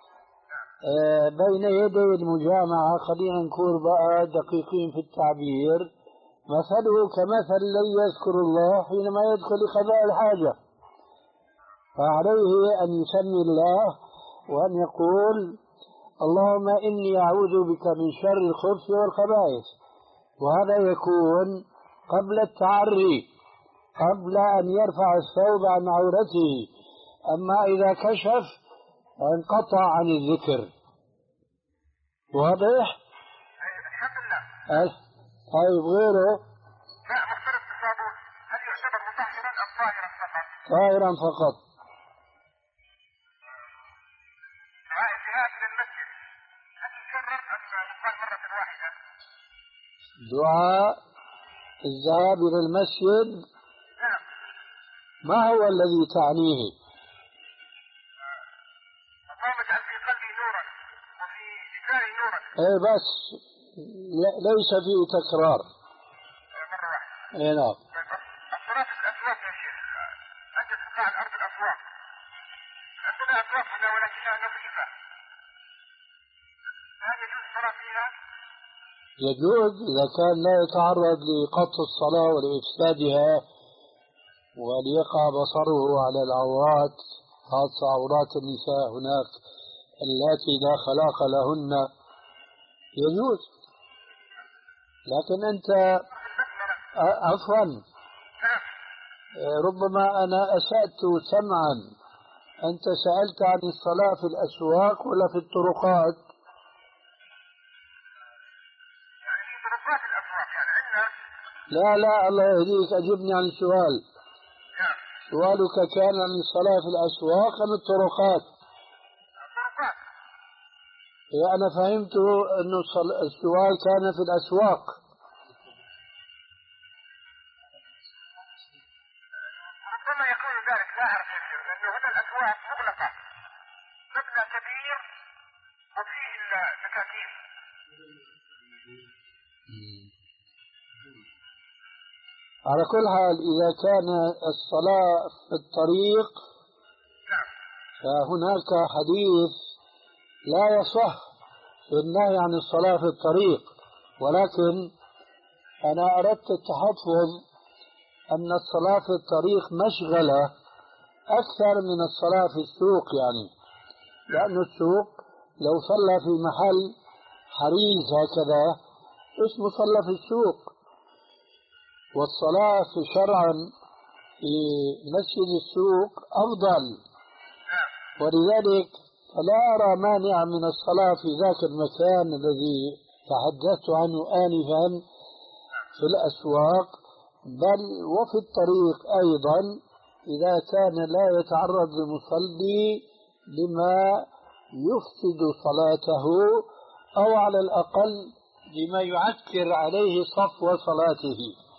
[SPEAKER 1] بين يدي المجامعة، خلينا نكون بقى دقيقين في التعبير، مثله كمثل الذي يذكر الله حينما يدخل لقضاء الحاجة، فعليه أن يسمي الله وأن يقول: اللهم إني أعوذ بك من شر الخبث والخبائث، وهذا يكون قبل التعري، قبل أن يرفع الثوب عن عورته. أما إذا كشف انقطع عن الذكر. واضح؟
[SPEAKER 2] الحمد لله.
[SPEAKER 1] طيب غيره؟
[SPEAKER 2] لا، مختلط بالصابون، هل يعتبر مطهرا أم طاهرا فقط؟
[SPEAKER 1] طاهرا فقط.
[SPEAKER 2] دعاء الذهاب إلى المسجد هل يكرر أم يقال مرة واحدة؟
[SPEAKER 1] دعاء الذهاب إلى المسجد؟
[SPEAKER 2] نعم.
[SPEAKER 1] ما هو الذي تعنيه؟
[SPEAKER 2] اللهم اجعل في قلبي نورا وفي لساني نورا.
[SPEAKER 1] ايه بس ليس فيه تكرار.
[SPEAKER 2] مرة واحدة.
[SPEAKER 1] ايه نعم.
[SPEAKER 2] الصلاة في الأسواق يا شيخ، أنت تقطع الأرض الأسواق، عندنا أسواق هنا ولكنها نظيفة، هل يجوز الصلاة فيها؟
[SPEAKER 1] يجوز إذا كان لا يتعرض لقطع الصلاة ولإفسادها وليقع بصره على العورات، خاصة عورات النساء هناك التي لا خلاق لهن، يجوز. لكن أنت عفوا ربما أنا أسأت سمعا، أنت سألت عن الصلاة في الأسواق ولا في الطرقات؟
[SPEAKER 2] يعني في طرقات الأسواق يعني عندنا.
[SPEAKER 1] لا لا الله يهديك، أجبني عن السؤال.
[SPEAKER 2] نعم.
[SPEAKER 1] سؤالك كان عن الصلاة في الأسواق أم الطرقات؟
[SPEAKER 2] الطرقات.
[SPEAKER 1] أنا فهمت أن السؤال كان في الأسواق.
[SPEAKER 2] ربما يكون ذلك، لا أعرف يا شيخ، لأنه هنا الأسواق مغلقة، مبنى كبير وفيه المكاتيب.
[SPEAKER 1] على كل حال إذا كان الصلاة في الطريق فهناك حديث لا يصح في النهي عن الصلاة في الطريق، ولكن أنا أردت التحفظ أن الصلاة في الطريق مشغلة أكثر من الصلاة في السوق، يعني لأن السوق لو صلى في محل حريز هكذا اسمه صلى في السوق، والصلاة في شرعا في مسجد السوق أفضل، ولذلك فلا أرى مانع من الصلاة في ذاك المكان الذي تحدثت عنه آنفا في الأسواق، بل وفي الطريق أيضا إذا كان لا يتعرض المصلي لما يفسد صلاته أو على الأقل لما يعكر عليه صفو صلاته.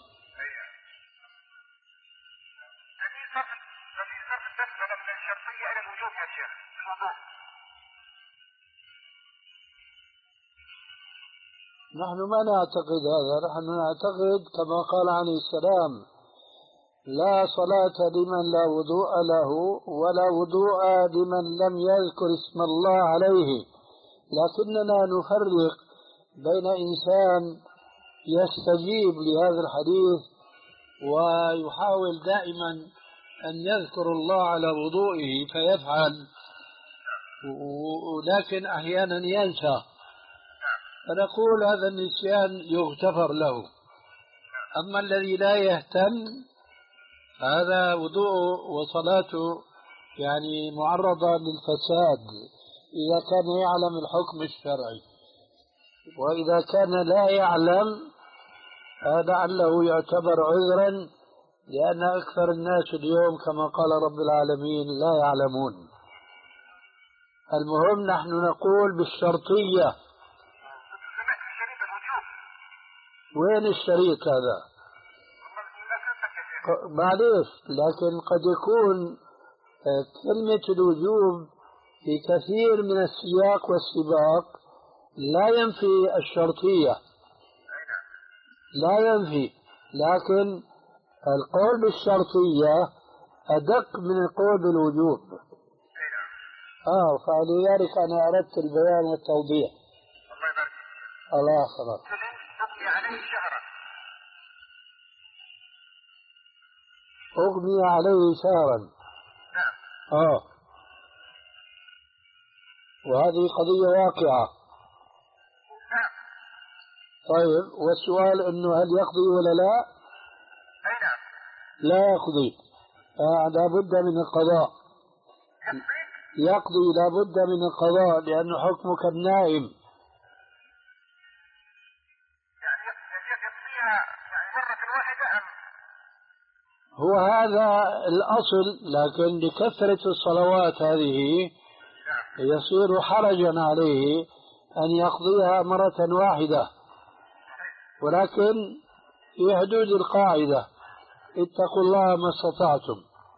[SPEAKER 1] نحن ما نعتقد هذا، نحن نعتقد كما قال عليه السلام: لا صلاة لمن لا وضوء له ولا وضوء لمن لم يذكر اسم الله عليه، لكننا نفرق بين إنسان يستجيب لهذا الحديث ويحاول دائما أن يذكر الله على وضوئه فيفعل، ولكن أحيانا ينسى، فنقول هذا النسيان يغتفر له. أما الذي لا يهتم هذا وضوءه وصلاته يعني معرضة للفساد إذا كان يعلم الحكم الشرعي، وإذا كان لا يعلم لعله يعتبر عذرا، لأن أكثر الناس اليوم كما قال رب العالمين لا يعلمون. المهم نحن نقول بالشرطية. وين الشريط هذا؟ معليش، لكن قد يكون كلمة الوجوب في كثير من السياق والسباق لا ينفي الشرطية، لا ينفي، لكن القول بالشرطية أدق من القول بالوجوب. آه فلذلك أنا أردت البيان والتوضيح.
[SPEAKER 2] الله يبارك فيك.
[SPEAKER 1] الله خلاص.
[SPEAKER 2] أغمي عليه شهرا.
[SPEAKER 1] أغمي عليه شهرا.
[SPEAKER 2] نعم.
[SPEAKER 1] آه وهذه قضية واقعة.
[SPEAKER 2] نعم.
[SPEAKER 1] طيب والسؤال إنه هل يقضي ولا لا؟
[SPEAKER 2] أي نعم.
[SPEAKER 1] لا يقضي، آه لا بد من القضاء.
[SPEAKER 2] يقضي؟
[SPEAKER 1] يقضي لابد من القضاء لأنه حكمه كالنائم.
[SPEAKER 2] يعني يقضيها يعني مرة واحدة أم؟
[SPEAKER 1] هو هذا الأصل، لكن لكثرة الصلوات هذه يصير حرجا عليه أن يقضيها مرة واحدة، ولكن في حدود القاعدة اتقوا الله ما استطعتم.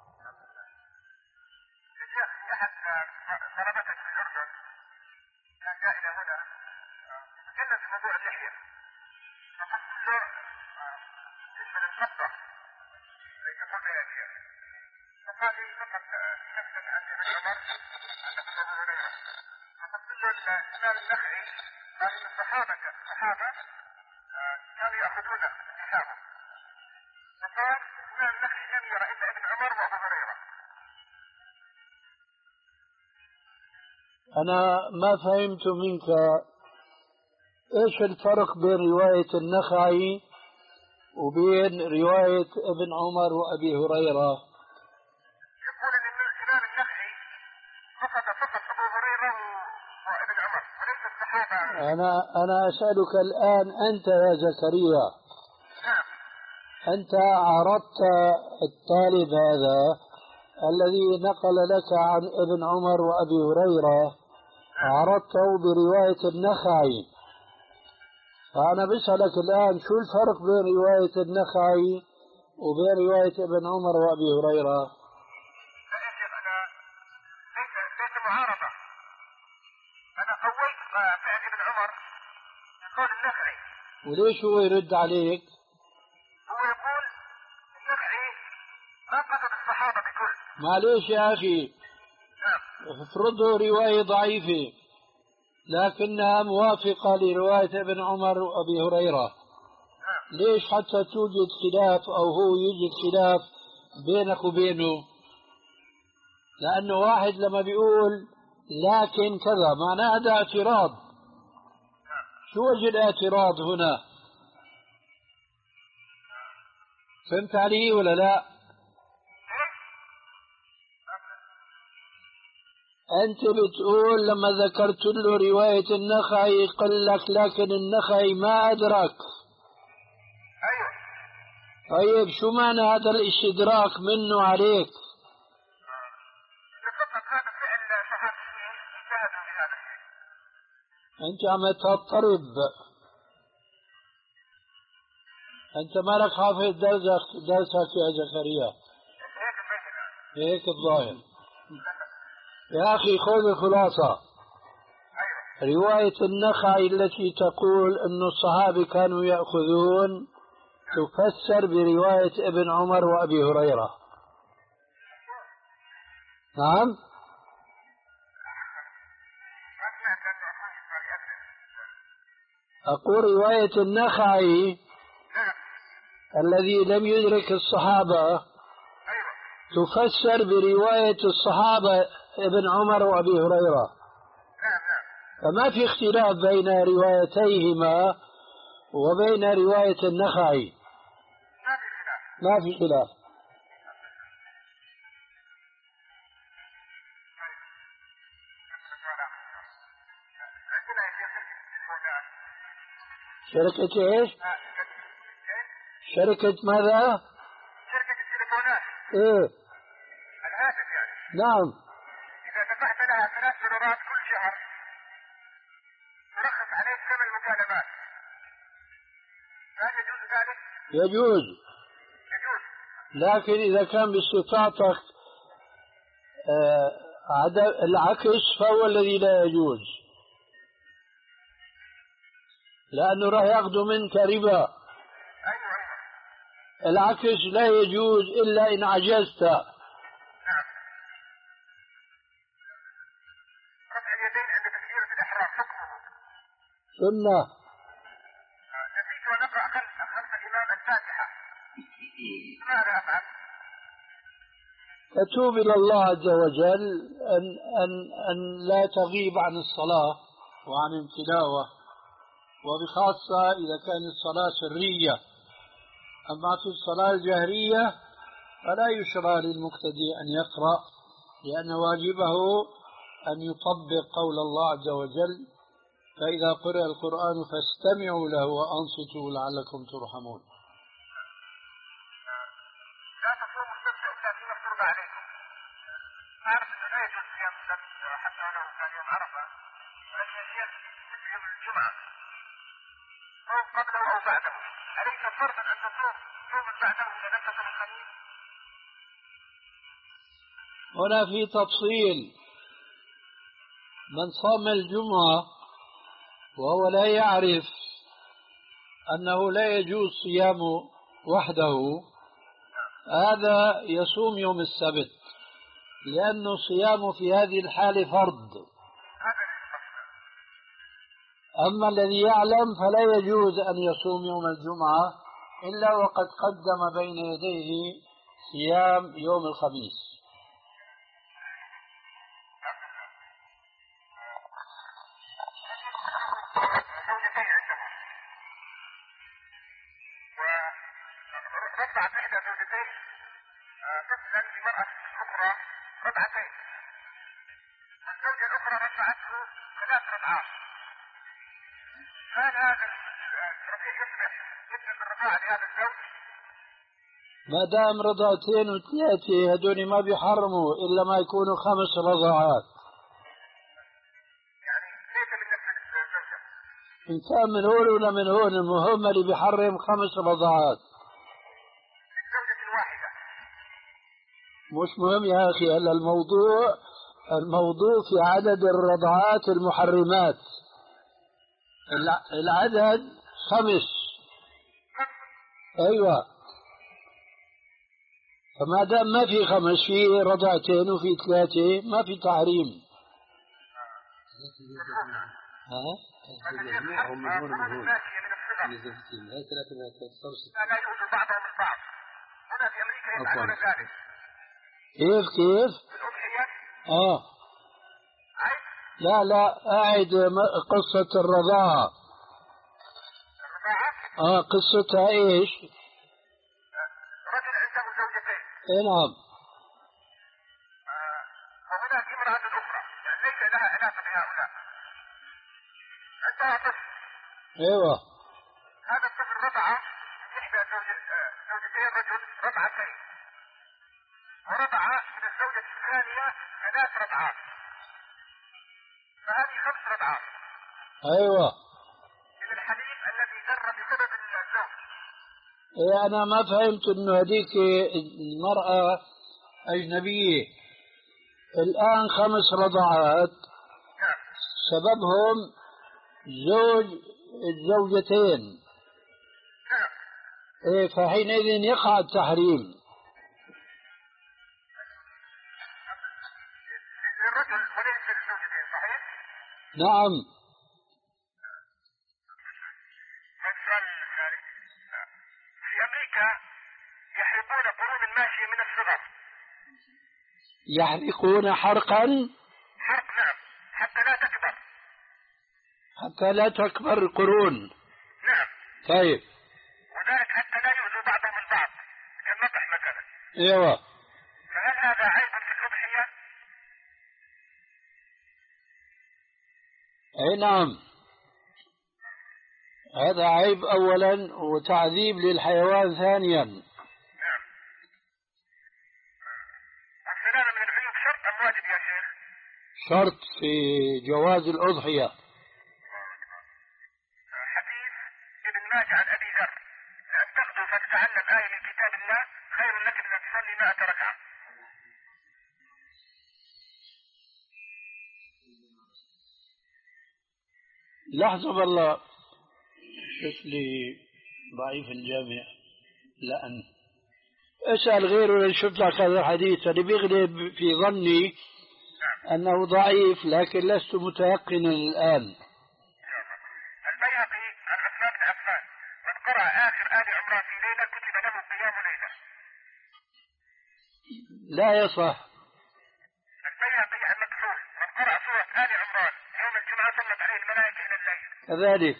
[SPEAKER 2] الإمام النخعي قال إن الصحابة الصحابة كانوا يأخذون كتابه، فقال الإمام النخعي لم يرى إلا ابن عمر وأبو هريرة.
[SPEAKER 1] أنا ما فهمت منك إيش الفرق بين رواية النخعي وبين رواية ابن عمر وأبي هريرة؟
[SPEAKER 2] يقول أن الإمام النخعي فقط فقط أبو هريرة وابن عمر وليس الصحابة.
[SPEAKER 1] أنا أنا أسألك الآن أنت يا زكريا، أنت عرضت الطالب هذا الذي نقل لك عن ابن عمر وأبي هريرة، عرضته برواية النخعي، فأنا بسألك الآن شو الفرق بين رواية النخعي وبين رواية ابن عمر وأبي هريرة؟
[SPEAKER 2] لا يا شيخ، أنا ليس ليس معارضة، أنا قويت فعل ابن عمر بقول النخعي.
[SPEAKER 1] وليش هو يرد عليك؟
[SPEAKER 2] هو يقول النخعي ما قصد الصحابة بكل.
[SPEAKER 1] معليش يا أخي، افرضه رواية ضعيفة لكنها موافقة لرواية ابن عمر وأبي هريرة، ليش حتى توجد خلاف أو هو يوجد خلاف بينك وبينه؟ لأنه واحد لما بيقول لكن كذا معناه هذا اعتراض. شو وجه الاعتراض هنا؟ فهمت علي ولا لا؟ أنت بتقول لما ذكرت له رواية النخعي قال لك لكن النخعي ما أدرك.
[SPEAKER 2] أيوة.
[SPEAKER 1] طيب شو معنى هذا الاستدراك منه عليك؟
[SPEAKER 2] فقط هذا فعل صحابيين اجتهدوا بهذا الشيء.
[SPEAKER 1] أنت عم تضطرب، أنت مالك حافظ درسك درسك يا زكريا. هيك الظاهر. يا أخي خذ الخلاصة. رواية النخعي التي تقول أن الصحابة كانوا يأخذون تفسر برواية ابن عمر وأبي هريرة. نعم. أقول رواية النخعي الذي لم يدرك الصحابة تفسر برواية الصحابة ابن عمر وأبي هريرة، فما في اختلاف بين روايتيهما وبين رواية النخعي، ما في خلاف. شركة ايش؟ شركة ماذا؟
[SPEAKER 2] شركة التليفونات.
[SPEAKER 1] ايه
[SPEAKER 2] الهاتف يعني.
[SPEAKER 1] نعم.
[SPEAKER 2] إذا دفعت لها ثلاث دولارات كل شهر ترخص عليك ثمن المكالمات، هل يجوز ذلك؟
[SPEAKER 1] يجوز.
[SPEAKER 2] يجوز.
[SPEAKER 1] لكن إذا كان باستطاعتك آه عدم العكس فهو الذي لا يجوز، لأنه راح يأخذوا منك ربا.
[SPEAKER 2] أيوة أيوة.
[SPEAKER 1] العكس لا يجوز إلا إن عجزت.
[SPEAKER 2] نعم. رفع اليدين عند تكبيرة الإحرام حكمه
[SPEAKER 1] سنة.
[SPEAKER 2] نسيت أن أقرأ خلف خلف الإمام الفاتحة، ماذا أفعل؟
[SPEAKER 1] فتوب إلى الله عز وجل أن أن أن لا تغيب عن الصلاة وعن التلاوة، وبخاصة إذا كانت الصلاة سرية. أما في الصلاة الجهرية فلا يشرع للمقتدي أن يقرأ، لأن واجبه أن يطبق قول الله عز وجل: فإذا قرأ القرآن فاستمعوا له وأنصتوا لعلكم ترحمون.
[SPEAKER 2] لا تصوموا السبت إلا فيما افترض عليكم. أعرف أنه لا يجوز صيام السبت حتى ولو كان يوم عرفة، ولكن يصير مثل يوم الجمعة أو قبله أو بعده. أليس فرضا أن تصوم يوما بعده إذا لم تصل الخميس؟
[SPEAKER 1] هنا في تفصيل: من صام الجمعة وهو لا يعرف أنه لا يجوز صيامه وحده، هذا يصوم يوم السبت، لأنه صيامه في هذه الحالة فرض. أما الذي يعلم فلا يجوز أن يصوم يوم الجمعة إلا وقد قدم بين يديه صيام يوم الخميس. ما دام رضعتين وثلاثة هدول ما بيحرموا إلا ما يكونوا خمس رضعات.
[SPEAKER 2] يعني ليس من نفس الزوجة.
[SPEAKER 1] إن كان من هون ولا من هون، المهم اللي بيحرم خمس رضعات.
[SPEAKER 2] الزوجة الواحدة.
[SPEAKER 1] مش مهم يا أخي، هلا الموضوع الموضوع في عدد الرضعات المحرمات. العدد خمس. أيوة. فما دام ما في خمس، في رضعتين وفي ثلاثة، ما في تحريم. ها؟
[SPEAKER 2] هم من هون ومن هون.
[SPEAKER 1] هاي ثلاثة
[SPEAKER 2] لا يؤذوا بعضهم البعض. هنا في أمريكا يفعلون ذلك.
[SPEAKER 1] كيف كيف؟
[SPEAKER 2] الأضحية.
[SPEAKER 1] آه.
[SPEAKER 2] عيد؟
[SPEAKER 1] لا لا، أعد قصة الرضاعة.
[SPEAKER 2] الرضاعة؟
[SPEAKER 1] آه، قصتها إيش؟
[SPEAKER 2] رجل عنده زوجتين.
[SPEAKER 1] إيه نعم.
[SPEAKER 2] آه. وهناك امرأة أخرى، يعني ليس لها علاقة بهؤلاء. عندها طفل.
[SPEAKER 1] أيوة.
[SPEAKER 2] هذا الطفل رضع إحدى زوجتين رجل رضعتين، ورضع من الزوجة الثانية ثلاث رضعات، فهذه خمس رضعات.
[SPEAKER 1] أيوة.
[SPEAKER 2] من الحليب الذي ذر بسبب الزوج.
[SPEAKER 1] إيه، أنا ما فهمت إنه هذيك المرأة أجنبية. الآن خمس رضعات.
[SPEAKER 2] نعم.
[SPEAKER 1] سببهم زوج الزوجتين.
[SPEAKER 2] نعم.
[SPEAKER 1] إيه، فحينئذ يقع التحريم.
[SPEAKER 2] للرجل وليس للزوجتين، صحيح؟
[SPEAKER 1] نعم.
[SPEAKER 2] في أمريكا يحرقون قرون الماشية من الصغر.
[SPEAKER 1] يحرقون حرقا؟
[SPEAKER 2] حرق، نعم، حتى لا تكبر.
[SPEAKER 1] حتى لا تكبر القرون.
[SPEAKER 2] نعم.
[SPEAKER 1] طيب.
[SPEAKER 2] وذلك حتى لا يؤذوا بعضهم البعض، كالنطح مثلا.
[SPEAKER 1] ايوه.
[SPEAKER 2] فهل هذا عيب في الأضحية؟
[SPEAKER 1] اي نعم، هذا عيب اولا وتعذيب للحيوان ثانيا.
[SPEAKER 2] نعم. السلامة من العيوب شرط أم واجب يا شيخ؟
[SPEAKER 1] شرط في جواز الأضحية.
[SPEAKER 2] حديث ابن ماجه عن أبي ذر: لأن تغدو فتتعلم آية من كتاب الله خير لك من أن تصلي مائة ركعة.
[SPEAKER 1] لحظة بالله، شوف لي ضعيف الجامع. لأن اسأل غيره، شوف لك هذا الحديث اللي بيغلب في ظني أنه ضعيف، لكن لست متيقنا الآن.
[SPEAKER 2] البيهقي عن عثمان بن عفان: من قرأ آخر آل عمران في ليلة كتب له قيام ليلة.
[SPEAKER 1] لا يصح.
[SPEAKER 2] البيهقي عن مكحول: من قرأ سورة آل عمران يوم الجمعة صلت عليه الملائكة إلى الليل.
[SPEAKER 1] كذلك.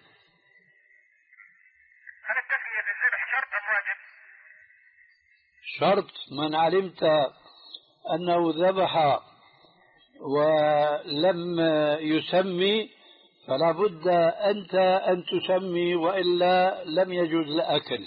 [SPEAKER 2] هل التسمية بالذبح شرط أم واجب؟
[SPEAKER 1] شرط. من علمت أنه ذبح ولم يسمي فلا بد أنت أن تسمي، وإلا لم يجوز الأكل.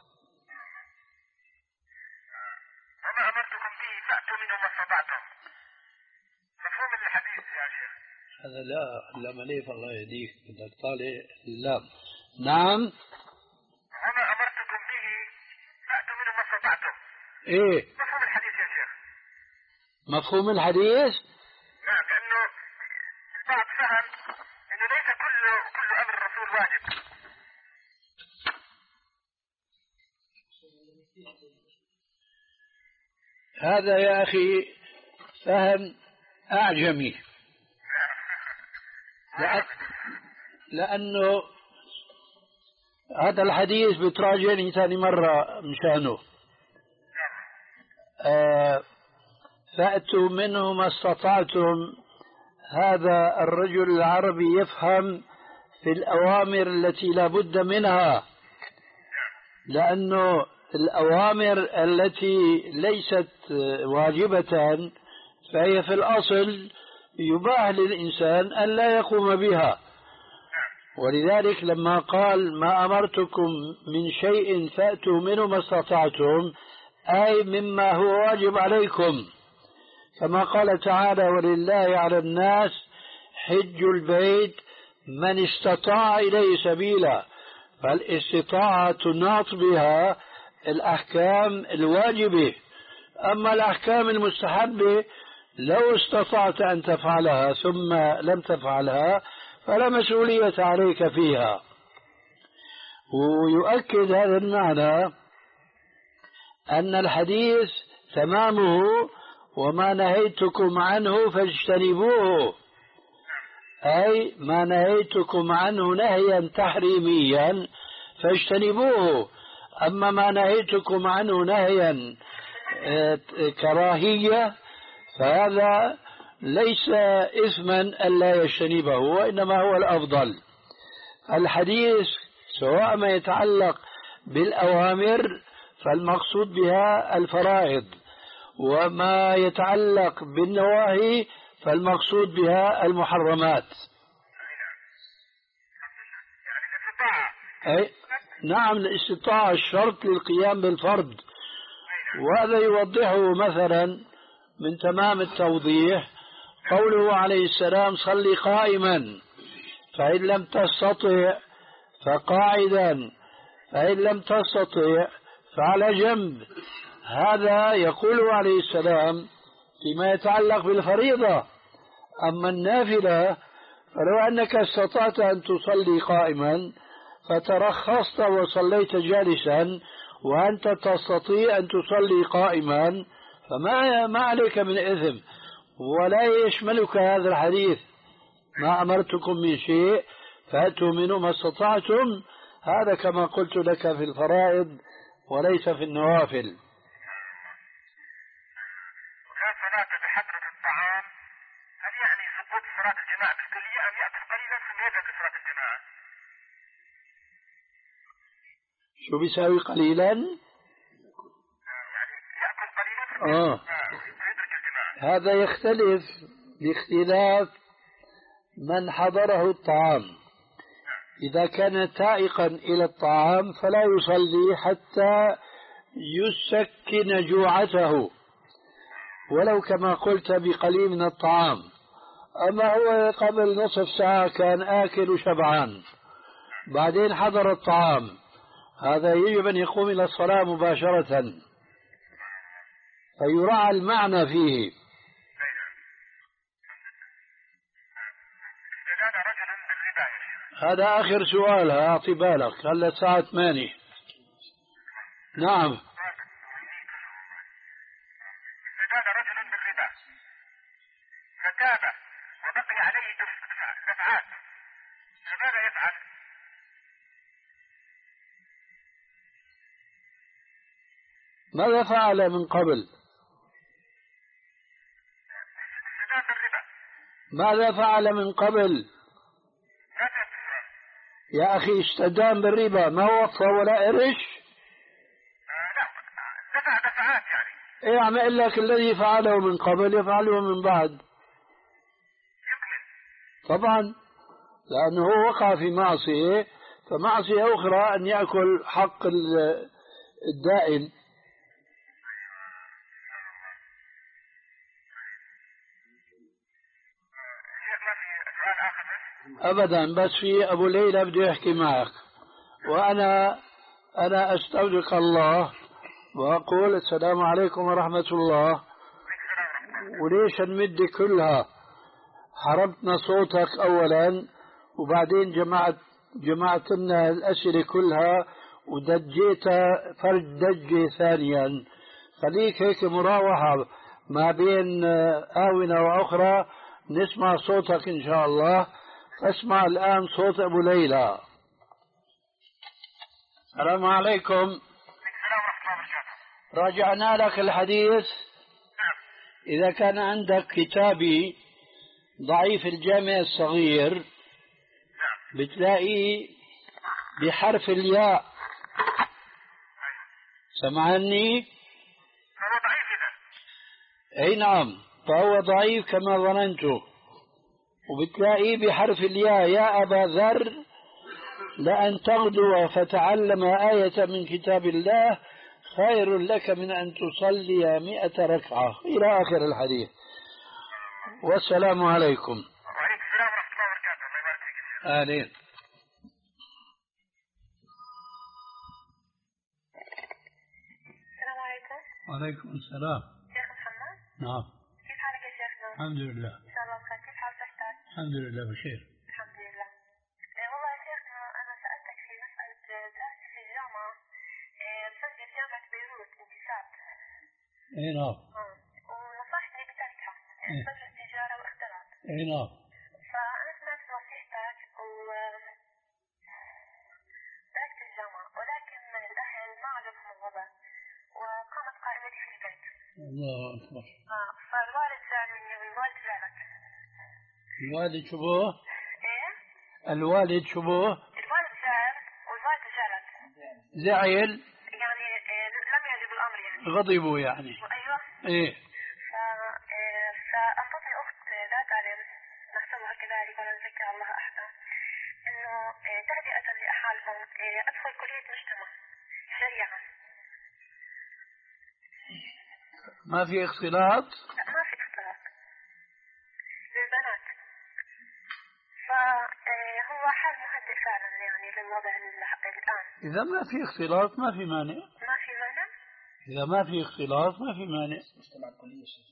[SPEAKER 2] وما أمرتكم به فأتوا منه ما استطعتم، مفهوم الحديث يا شيخ؟
[SPEAKER 1] هذا لا لا مليف، الله يهديك، بدك طالع اللام. نعم.
[SPEAKER 2] وما أمرتكم به فأتوا منه ما استطعتم.
[SPEAKER 1] إيه
[SPEAKER 2] مفهوم الحديث يا شيخ؟
[SPEAKER 1] مفهوم الحديث؟
[SPEAKER 2] نعم، لأنه البعض فهم أنه ليس كل كل أمر الرسول واجب.
[SPEAKER 1] هذا يا أخي فهم أعجمي، لأ... لأنه هذا الحديث بتراجعني ثاني مرة مشانه. آه فأتوا منه ما استطعتم، هذا الرجل العربي يفهم في الأوامر التي لا بد منها، لأنه الأوامر التي ليست واجبة فهي في الأصل يباح للإنسان أن لا يقوم بها. ولذلك لما قال ما أمرتكم من شيء فأتوا منه ما استطعتم، أي مما هو واجب عليكم، كما قال تعالى ولله على الناس حج البيت من استطاع إليه سبيلا. فالاستطاعة تناط بها الأحكام الواجبة، أما الأحكام المستحبة لو استطعت أن تفعلها ثم لم تفعلها فلا مسؤولية عليك فيها. ويؤكد هذا المعنى أن الحديث تمامه وما نهيتكم عنه فاجتنبوه، أي ما نهيتكم عنه نهيا تحريميا فاجتنبوه، أما ما نهيتكم عنه نهيا كراهية فهذا ليس إثما ألا يجتنبه، وإنما هو الأفضل. الحديث سواء ما يتعلق بالأوامر فالمقصود بها الفرائض، وما يتعلق بالنواهي فالمقصود بها المحرمات. أي نعم، الاستطاعة الشرط للقيام بالفرض، وهذا يوضحه مثلا من تمام التوضيح قوله عليه السلام صلي قائما، فإن لم تستطع فقاعدا، فإن لم تستطع فعلى جنب. هذا يقوله عليه السلام فيما يتعلق بالفريضة. أما النافلة فلو أنك استطعت أن تصلي قائما فترخصت وصليت جالسا وأنت تستطيع أن تصلي قائما فما ما عليك من إثم، ولا يشملك هذا الحديث ما أمرتكم من شيء فأتوا منه ما استطعتم. هذا كما قلت لك في الفرائض وليس في النوافل.
[SPEAKER 2] وكان صلاة بحضرة الطعام هل يعني سقوط صلاة الجماعة بالكلية أم يأكل قليلا ثم يدرك صلاة الجماعة؟
[SPEAKER 1] شو بيساوي قليلا؟
[SPEAKER 2] يعني يأكل قليلا ثم
[SPEAKER 1] آه.
[SPEAKER 2] يدرك الجماعة.
[SPEAKER 1] هذا يختلف باختلاف من حضره الطعام. إذا كان تائقا إلى الطعام فلا يصلي حتى يسكن جوعته ولو كما قلت بقليل من الطعام. أما هو قبل نصف ساعة كان آكل وشبعان، بعدين حضر الطعام، هذا يجب أن يقوم إلى الصلاة مباشرة، فيراعى المعنى فيه. هذا آخر سؤال، أعطي بالك هلا الساعة ثمانية. نعم.
[SPEAKER 2] استدان رجل بالربا فتاب وبقي عليه دفعات، فماذا يفعل؟
[SPEAKER 1] ماذا فعل من قبل؟
[SPEAKER 2] استدان بالربا.
[SPEAKER 1] ماذا فعل من قبل؟ يا أخي استدان بالربا، ما وفى ولا قرش؟
[SPEAKER 2] لا، دفع دفعات يعني.
[SPEAKER 1] إيه عم أقول لك الذي فعله من قبل يفعله من بعد. طبعا، لأنه وقع في معصية، فمعصية أخرى أن يأكل حق الدائن. أبدا، بس في أبو ليلى بده يحكي معك، وأنا أنا أستودعك الله وأقول السلام عليكم ورحمة الله. وليش نمد كلها؟ حرمتنا صوتك أولا، وبعدين جمعت جمعت لنا الأسئلة كلها ودجيتها فرج دجة ثانيا. خليك هيك مراوحة ما بين آونة وأخرى، نسمع صوتك إن شاء الله. فاسمع الآن صوت أبو ليلى. السلام عليكم. راجعنا لك الحديث. إذا كان عندك كتابي ضعيف الجامع الصغير بتلاقي بحرف الياء. سمعني؟
[SPEAKER 2] فهو ضعيف إذا.
[SPEAKER 1] أي نعم، فهو ضعيف كما ظننت. وبتلاقيه بحرف الياء: يا أبا ذر لأن تغدو فتعلم آية من كتاب الله خير لك من أن تصلي مئة ركعة، إلى آخر الحديث. والسلام عليكم.
[SPEAKER 2] وعليكم السلام ورحمة الله وبركاته. الله يبارك فيك.
[SPEAKER 1] آمين.
[SPEAKER 4] السلام عليكم.
[SPEAKER 1] وعليكم السلام.
[SPEAKER 4] شيخ محمد.
[SPEAKER 1] نعم.
[SPEAKER 4] كيف حالك يا شيخنا؟
[SPEAKER 1] الحمد لله.
[SPEAKER 4] إن شاء الله بخير. كيف حال صحتك؟
[SPEAKER 1] الحمد لله بخير.
[SPEAKER 4] الحمد لله. إيه والله يا شيخنا أنا سألتك في مسألة دراستي في الجامعة، إيه بسجل جامعة بيروت انتساب.
[SPEAKER 1] اي نعم.
[SPEAKER 4] اه ونصحتني بتركها، يعني بسجل تجارة واختلاط.
[SPEAKER 1] اي نعم.
[SPEAKER 4] فأنا سمعت نصيحتك و تركت الجامعة، ولكن الأهل ما عجبهم الوضع وقامت قائمتي في البيت.
[SPEAKER 1] الله أكبر.
[SPEAKER 4] اه فالوالد زعل مني والوالد زعلت.
[SPEAKER 1] الوالد شبوه؟
[SPEAKER 4] ايه؟
[SPEAKER 1] الوالد شبوه؟
[SPEAKER 4] الوالد زعل والوالد زعلت.
[SPEAKER 1] زعل؟
[SPEAKER 4] يعني إيه لم يعجب الأمر يعني.
[SPEAKER 1] غضبوا يعني.
[SPEAKER 4] أيوه.
[SPEAKER 1] ايه.
[SPEAKER 4] ف إيه فأعطتني أخت لا تعلم نحسبها كذلك ولا نذكر الله أحدا، إنه إيه تهدئة لأحوالهم إيه أدخل كلية مجتمع شريعة.
[SPEAKER 1] ما في اختلاط؟
[SPEAKER 4] لا ما في اختلاط للبنات. فهو حال مهدئ فعلا يعني للوضع الآن.
[SPEAKER 1] إذا ما في اختلاط ما في مانع.
[SPEAKER 4] ما في مانع؟
[SPEAKER 1] إذا ما في اختلاط ما في مانع.
[SPEAKER 5] مجتمع الكلية شيخ.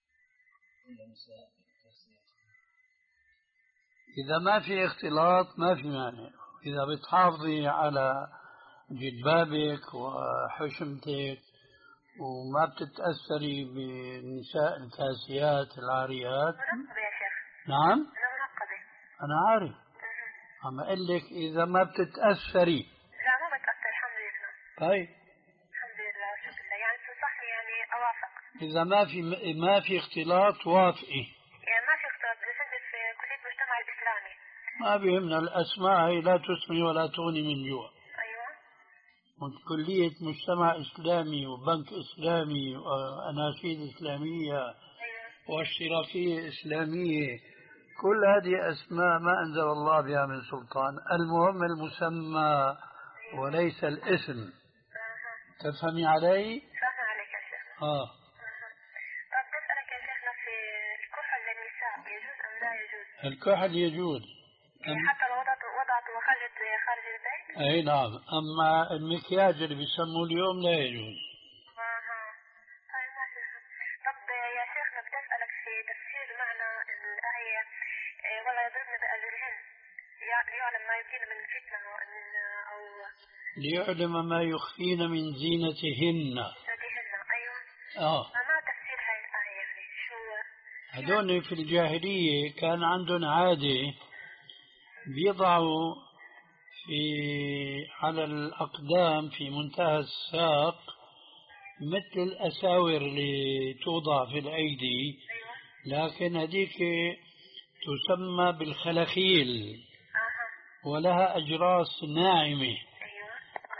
[SPEAKER 1] إذا ما في اختلاط ما في مانع. إذا بتحافظي على جلبابك وحشمتك وما بتتأثري بالنساء الكاسيات العاريات.
[SPEAKER 4] منقبة يا شيخ.
[SPEAKER 1] نعم.
[SPEAKER 4] أنا منقبة.
[SPEAKER 1] أنا عارف. عم أقول لك إذا ما بتتأثري.
[SPEAKER 4] لا ما بتأثر الحمد لله.
[SPEAKER 1] طيب.
[SPEAKER 4] الحمد لله والشكر لله. يعني تنصحني يعني أوافق.
[SPEAKER 1] إذا ما في ما في اختلاط وافقي.
[SPEAKER 4] يعني ما في اختلاط، بسجل في كلية المجتمع الإسلامي.
[SPEAKER 1] ما بيهمنا الأسماء، هي لا تسمي ولا تغني من جوع.
[SPEAKER 4] أيوة.
[SPEAKER 1] كلية مجتمع إسلامي وبنك إسلامي وأناشيد إسلامية.
[SPEAKER 4] أيوة.
[SPEAKER 1] واشتراكية إسلامية، كل هذه أسماء ما أنزل الله بها من سلطان. المهم المسمى وليس الاسم.
[SPEAKER 4] أه.
[SPEAKER 1] تفهمي علي؟
[SPEAKER 4] فاهمة عليك يا شيخ.
[SPEAKER 1] آه.
[SPEAKER 4] طب بسألك يا شيخنا في الكحل للنساء يجوز أم لا يجوز؟
[SPEAKER 1] الكحل يجوز.
[SPEAKER 4] أم... حتى لو وضعت وضعت وخرجت خارج البيت؟
[SPEAKER 1] أي نعم، أما المكياج اللي بيسموه اليوم لا يجوز.
[SPEAKER 4] اها. طيب ما في. طب يا شيخنا بدي أسألك في تفسير معنى الآية ولا يضربن بأرجلهن ليعلم ما يبدين من فتنة أو
[SPEAKER 1] ليعلم ما يخفين من زينتهن.
[SPEAKER 4] زينتهن. أيوه.
[SPEAKER 1] آه.
[SPEAKER 4] ما تفسير هاي الآية يعني شو؟
[SPEAKER 1] هذول في الجاهلية كان عندهم عادة بيضعوا في على الأقدام في منتهى الساق مثل الأساور اللي توضع في الأيدي، لكن هذيك تسمى بالخلخيل ولها أجراس ناعمة.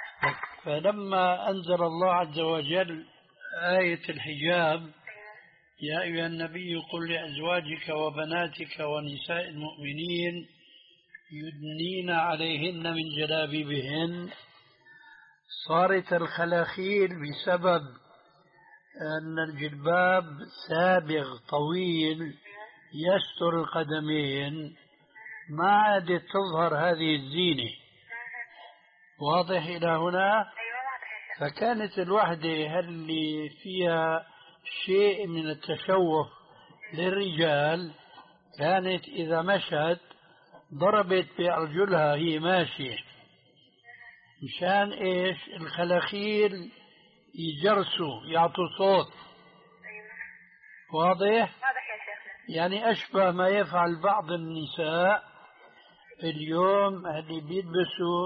[SPEAKER 1] فلما أنزل الله عز وجل آية الحجاب يا أيها النبي قل لأزواجك وبناتك ونساء المؤمنين يدنين عليهن من جلابيبهن. صارت الخلاخيل بسبب أن الجلباب سابغ طويل يستر القدمين، ما عادت تظهر هذه الزينة. واضح إلى هنا؟ فكانت الوحدة اللي فيها شيء من التشوف للرجال كانت إذا مشت ضربت بأرجلها هي ماشية، مشان إيش؟ الخلاخيل يجرسوا يعطوا صوت. واضح؟
[SPEAKER 4] واضح يا شيخنا.
[SPEAKER 1] يعني أشبه ما يفعل بعض النساء اليوم اللي بيلبسوا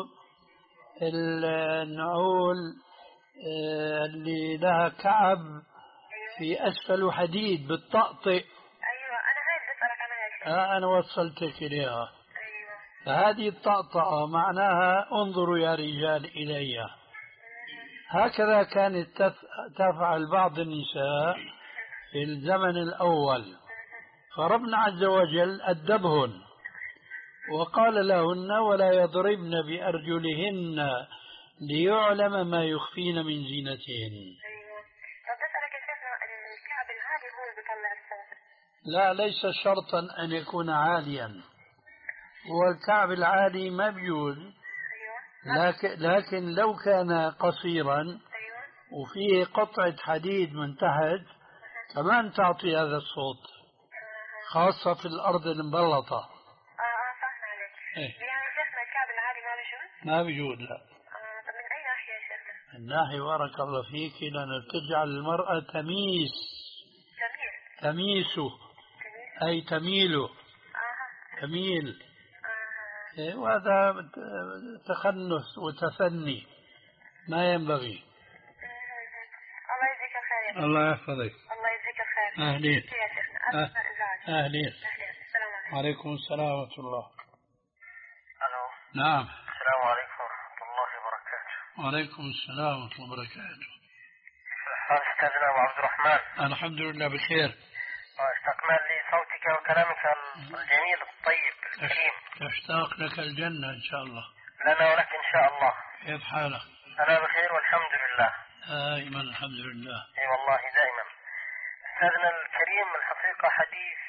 [SPEAKER 1] النعول اللي لها كعب في أسفل حديد بالطقطق.
[SPEAKER 4] أيوة أنا هاي بسألك عنها يا شيخ.
[SPEAKER 1] آه أنا وصلتك إليها.
[SPEAKER 4] أيوة.
[SPEAKER 1] فهذه الطقطقة معناها انظروا يا رجال إلي. هكذا كانت تفعل بعض النساء في الزمن الأول، فربنا عز وجل أدبهن وقال لهن ولا يضربن بأرجلهن ليعلم ما يخفين من زينتهن.
[SPEAKER 4] أيوة. طب بسألك يا شيخنا الكعب العالي هو اللي بيطلع الصوت؟
[SPEAKER 1] لا، ليس شرطا أن يكون عاليا، والكعب العالي ما بيجوز.
[SPEAKER 4] أيوة.
[SPEAKER 1] لكن, لكن لو كان قصيرا
[SPEAKER 4] أيوة.
[SPEAKER 1] وفيه قطعة حديد من تحت كمان تعطي هذا الصوت، خاصة في الأرض المبلطة.
[SPEAKER 4] اه اه فاهم عليك.
[SPEAKER 1] إيه؟
[SPEAKER 4] يعني شيخنا الكعب العالي ما بيجوز؟
[SPEAKER 1] ما بيجوز لا.
[SPEAKER 4] اه طب من أي ناحية يا شيخنا؟
[SPEAKER 1] الناحية بارك الله فيك لأن تجعل المرأة تميس.
[SPEAKER 4] تميل.
[SPEAKER 1] تميسه
[SPEAKER 4] تميل.
[SPEAKER 1] أي تميله.
[SPEAKER 4] آه.
[SPEAKER 1] تميل.
[SPEAKER 4] آه.
[SPEAKER 1] إيه؟ وهذا تخنث وتثني ما ينبغي.
[SPEAKER 4] الله يجزيك الخير.
[SPEAKER 1] الله يحفظك.
[SPEAKER 4] الله يجزيك الخير.
[SPEAKER 1] أهلين.
[SPEAKER 4] يا شيخنا.
[SPEAKER 1] أه. أهلين.
[SPEAKER 4] أهلين. السلام عليكم.
[SPEAKER 1] وعليكم السلام ورحمة الله.
[SPEAKER 3] ألو.
[SPEAKER 1] نعم.
[SPEAKER 3] السلام عليكم ورحمة الله وبركاته.
[SPEAKER 1] وعليكم السلام ورحمة الله وبركاته.
[SPEAKER 3] حال أستاذنا أبو عبد الرحمن؟
[SPEAKER 1] الحمد لله بخير.
[SPEAKER 3] استقبال لصوتك وكلامك الجميل الطيب الكريم.
[SPEAKER 1] تشتاق لك الجنة إن شاء الله.
[SPEAKER 3] لنا ولك إن شاء الله.
[SPEAKER 1] كيف حالك؟
[SPEAKER 3] أنا بخير والحمد لله.
[SPEAKER 1] دائما الحمد لله.
[SPEAKER 3] اي والله دائما. استاذنا الكريم الحقيقة حديث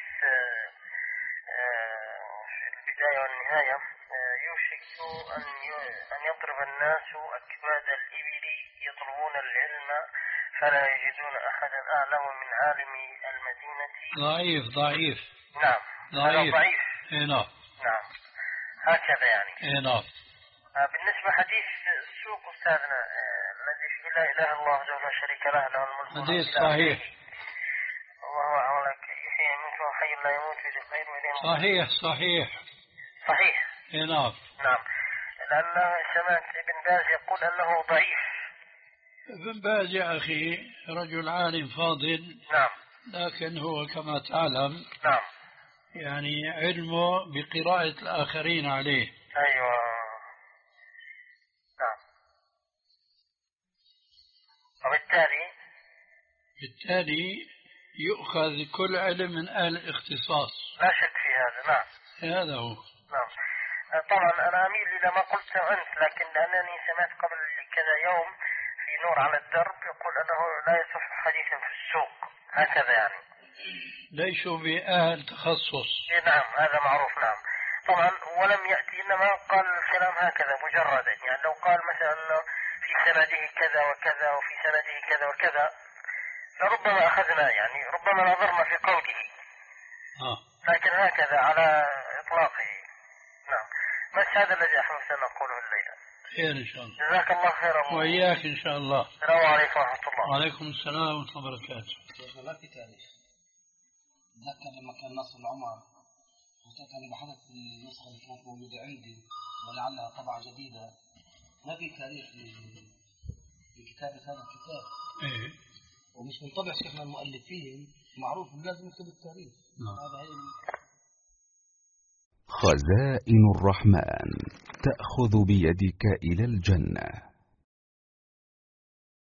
[SPEAKER 3] في البداية والنهاية يوشك أن أن يضرب الناس أكباد الإبل يطلبون العلم فلا يجدون أحدا أعلم من عالم المدينة.
[SPEAKER 1] ضعيف ضعيف.
[SPEAKER 3] نعم.
[SPEAKER 1] ضعيف.
[SPEAKER 3] ضعيف.
[SPEAKER 1] اي نعم.
[SPEAKER 3] نعم. هكذا يعني.
[SPEAKER 1] اي نعم.
[SPEAKER 3] بالنسبة حديث السوق أستاذنا الذي في لا إله إلا الله وحده لا شريك له له الملك
[SPEAKER 1] حديث صحيح.
[SPEAKER 3] وهو عليك يحيي منك وحي لا يموت في خير وإليه.
[SPEAKER 1] صحيح صحيح.
[SPEAKER 3] صحيح.
[SPEAKER 1] اي نعم.
[SPEAKER 3] نعم. لأن سمعت ابن باز يقول أنه ضعيف.
[SPEAKER 1] ابن باز يا أخي رجل عالم فاضل.
[SPEAKER 3] نعم.
[SPEAKER 1] لكن هو كما تعلم.
[SPEAKER 3] نعم.
[SPEAKER 1] يعني علمه بقراءة الآخرين عليه.
[SPEAKER 3] أيوة. نعم. وبالتالي
[SPEAKER 1] بالتالي يؤخذ كل علم من أهل الاختصاص.
[SPEAKER 3] لا شك في هذا. نعم.
[SPEAKER 1] هذا هو.
[SPEAKER 3] نعم. طبعا أنا أميل إلى ما قلته أنت، لكن لأنني سمعت قبل كذا يوم في نور على الدرب يقول أنه لا يصح حديثا في السوق هكذا يعني.
[SPEAKER 1] ليسوا بأهل تخصص.
[SPEAKER 3] نعم هذا معروف. نعم. طبعا ولم يأتي إنما قال الكلام هكذا مجردا، يعني لو قال مثلا في سنده كذا وكذا وفي سنده كذا وكذا لربما أخذنا يعني ربما نظرنا في قوله.
[SPEAKER 1] آه.
[SPEAKER 3] لكن هكذا على إطلاقه. نعم. بس هذا الذي أحببت أن أقوله الليلة.
[SPEAKER 1] خير إن شاء الله.
[SPEAKER 3] جزاك الله خيرا.
[SPEAKER 1] وإياك إن شاء الله.
[SPEAKER 3] السلام عليكم ورحمة الله.
[SPEAKER 1] وعليكم السلام ورحمة الله وبركاته.
[SPEAKER 5] ما في تاريخ. ذكر لما كان ناصر العمر خصوصا أنا بحثت في النسخة اللي كانت موجودة عندي ولعلها طبعة جديدة، ما في تاريخ في كتابة هذا الكتاب.
[SPEAKER 1] إيه.
[SPEAKER 5] ومش من طبع شيخنا المؤلفين معروف لازم يكتب التاريخ.
[SPEAKER 1] نعم.
[SPEAKER 5] هذا هي
[SPEAKER 6] خزائن الرحمن تأخذ بيدك إلى الجنة.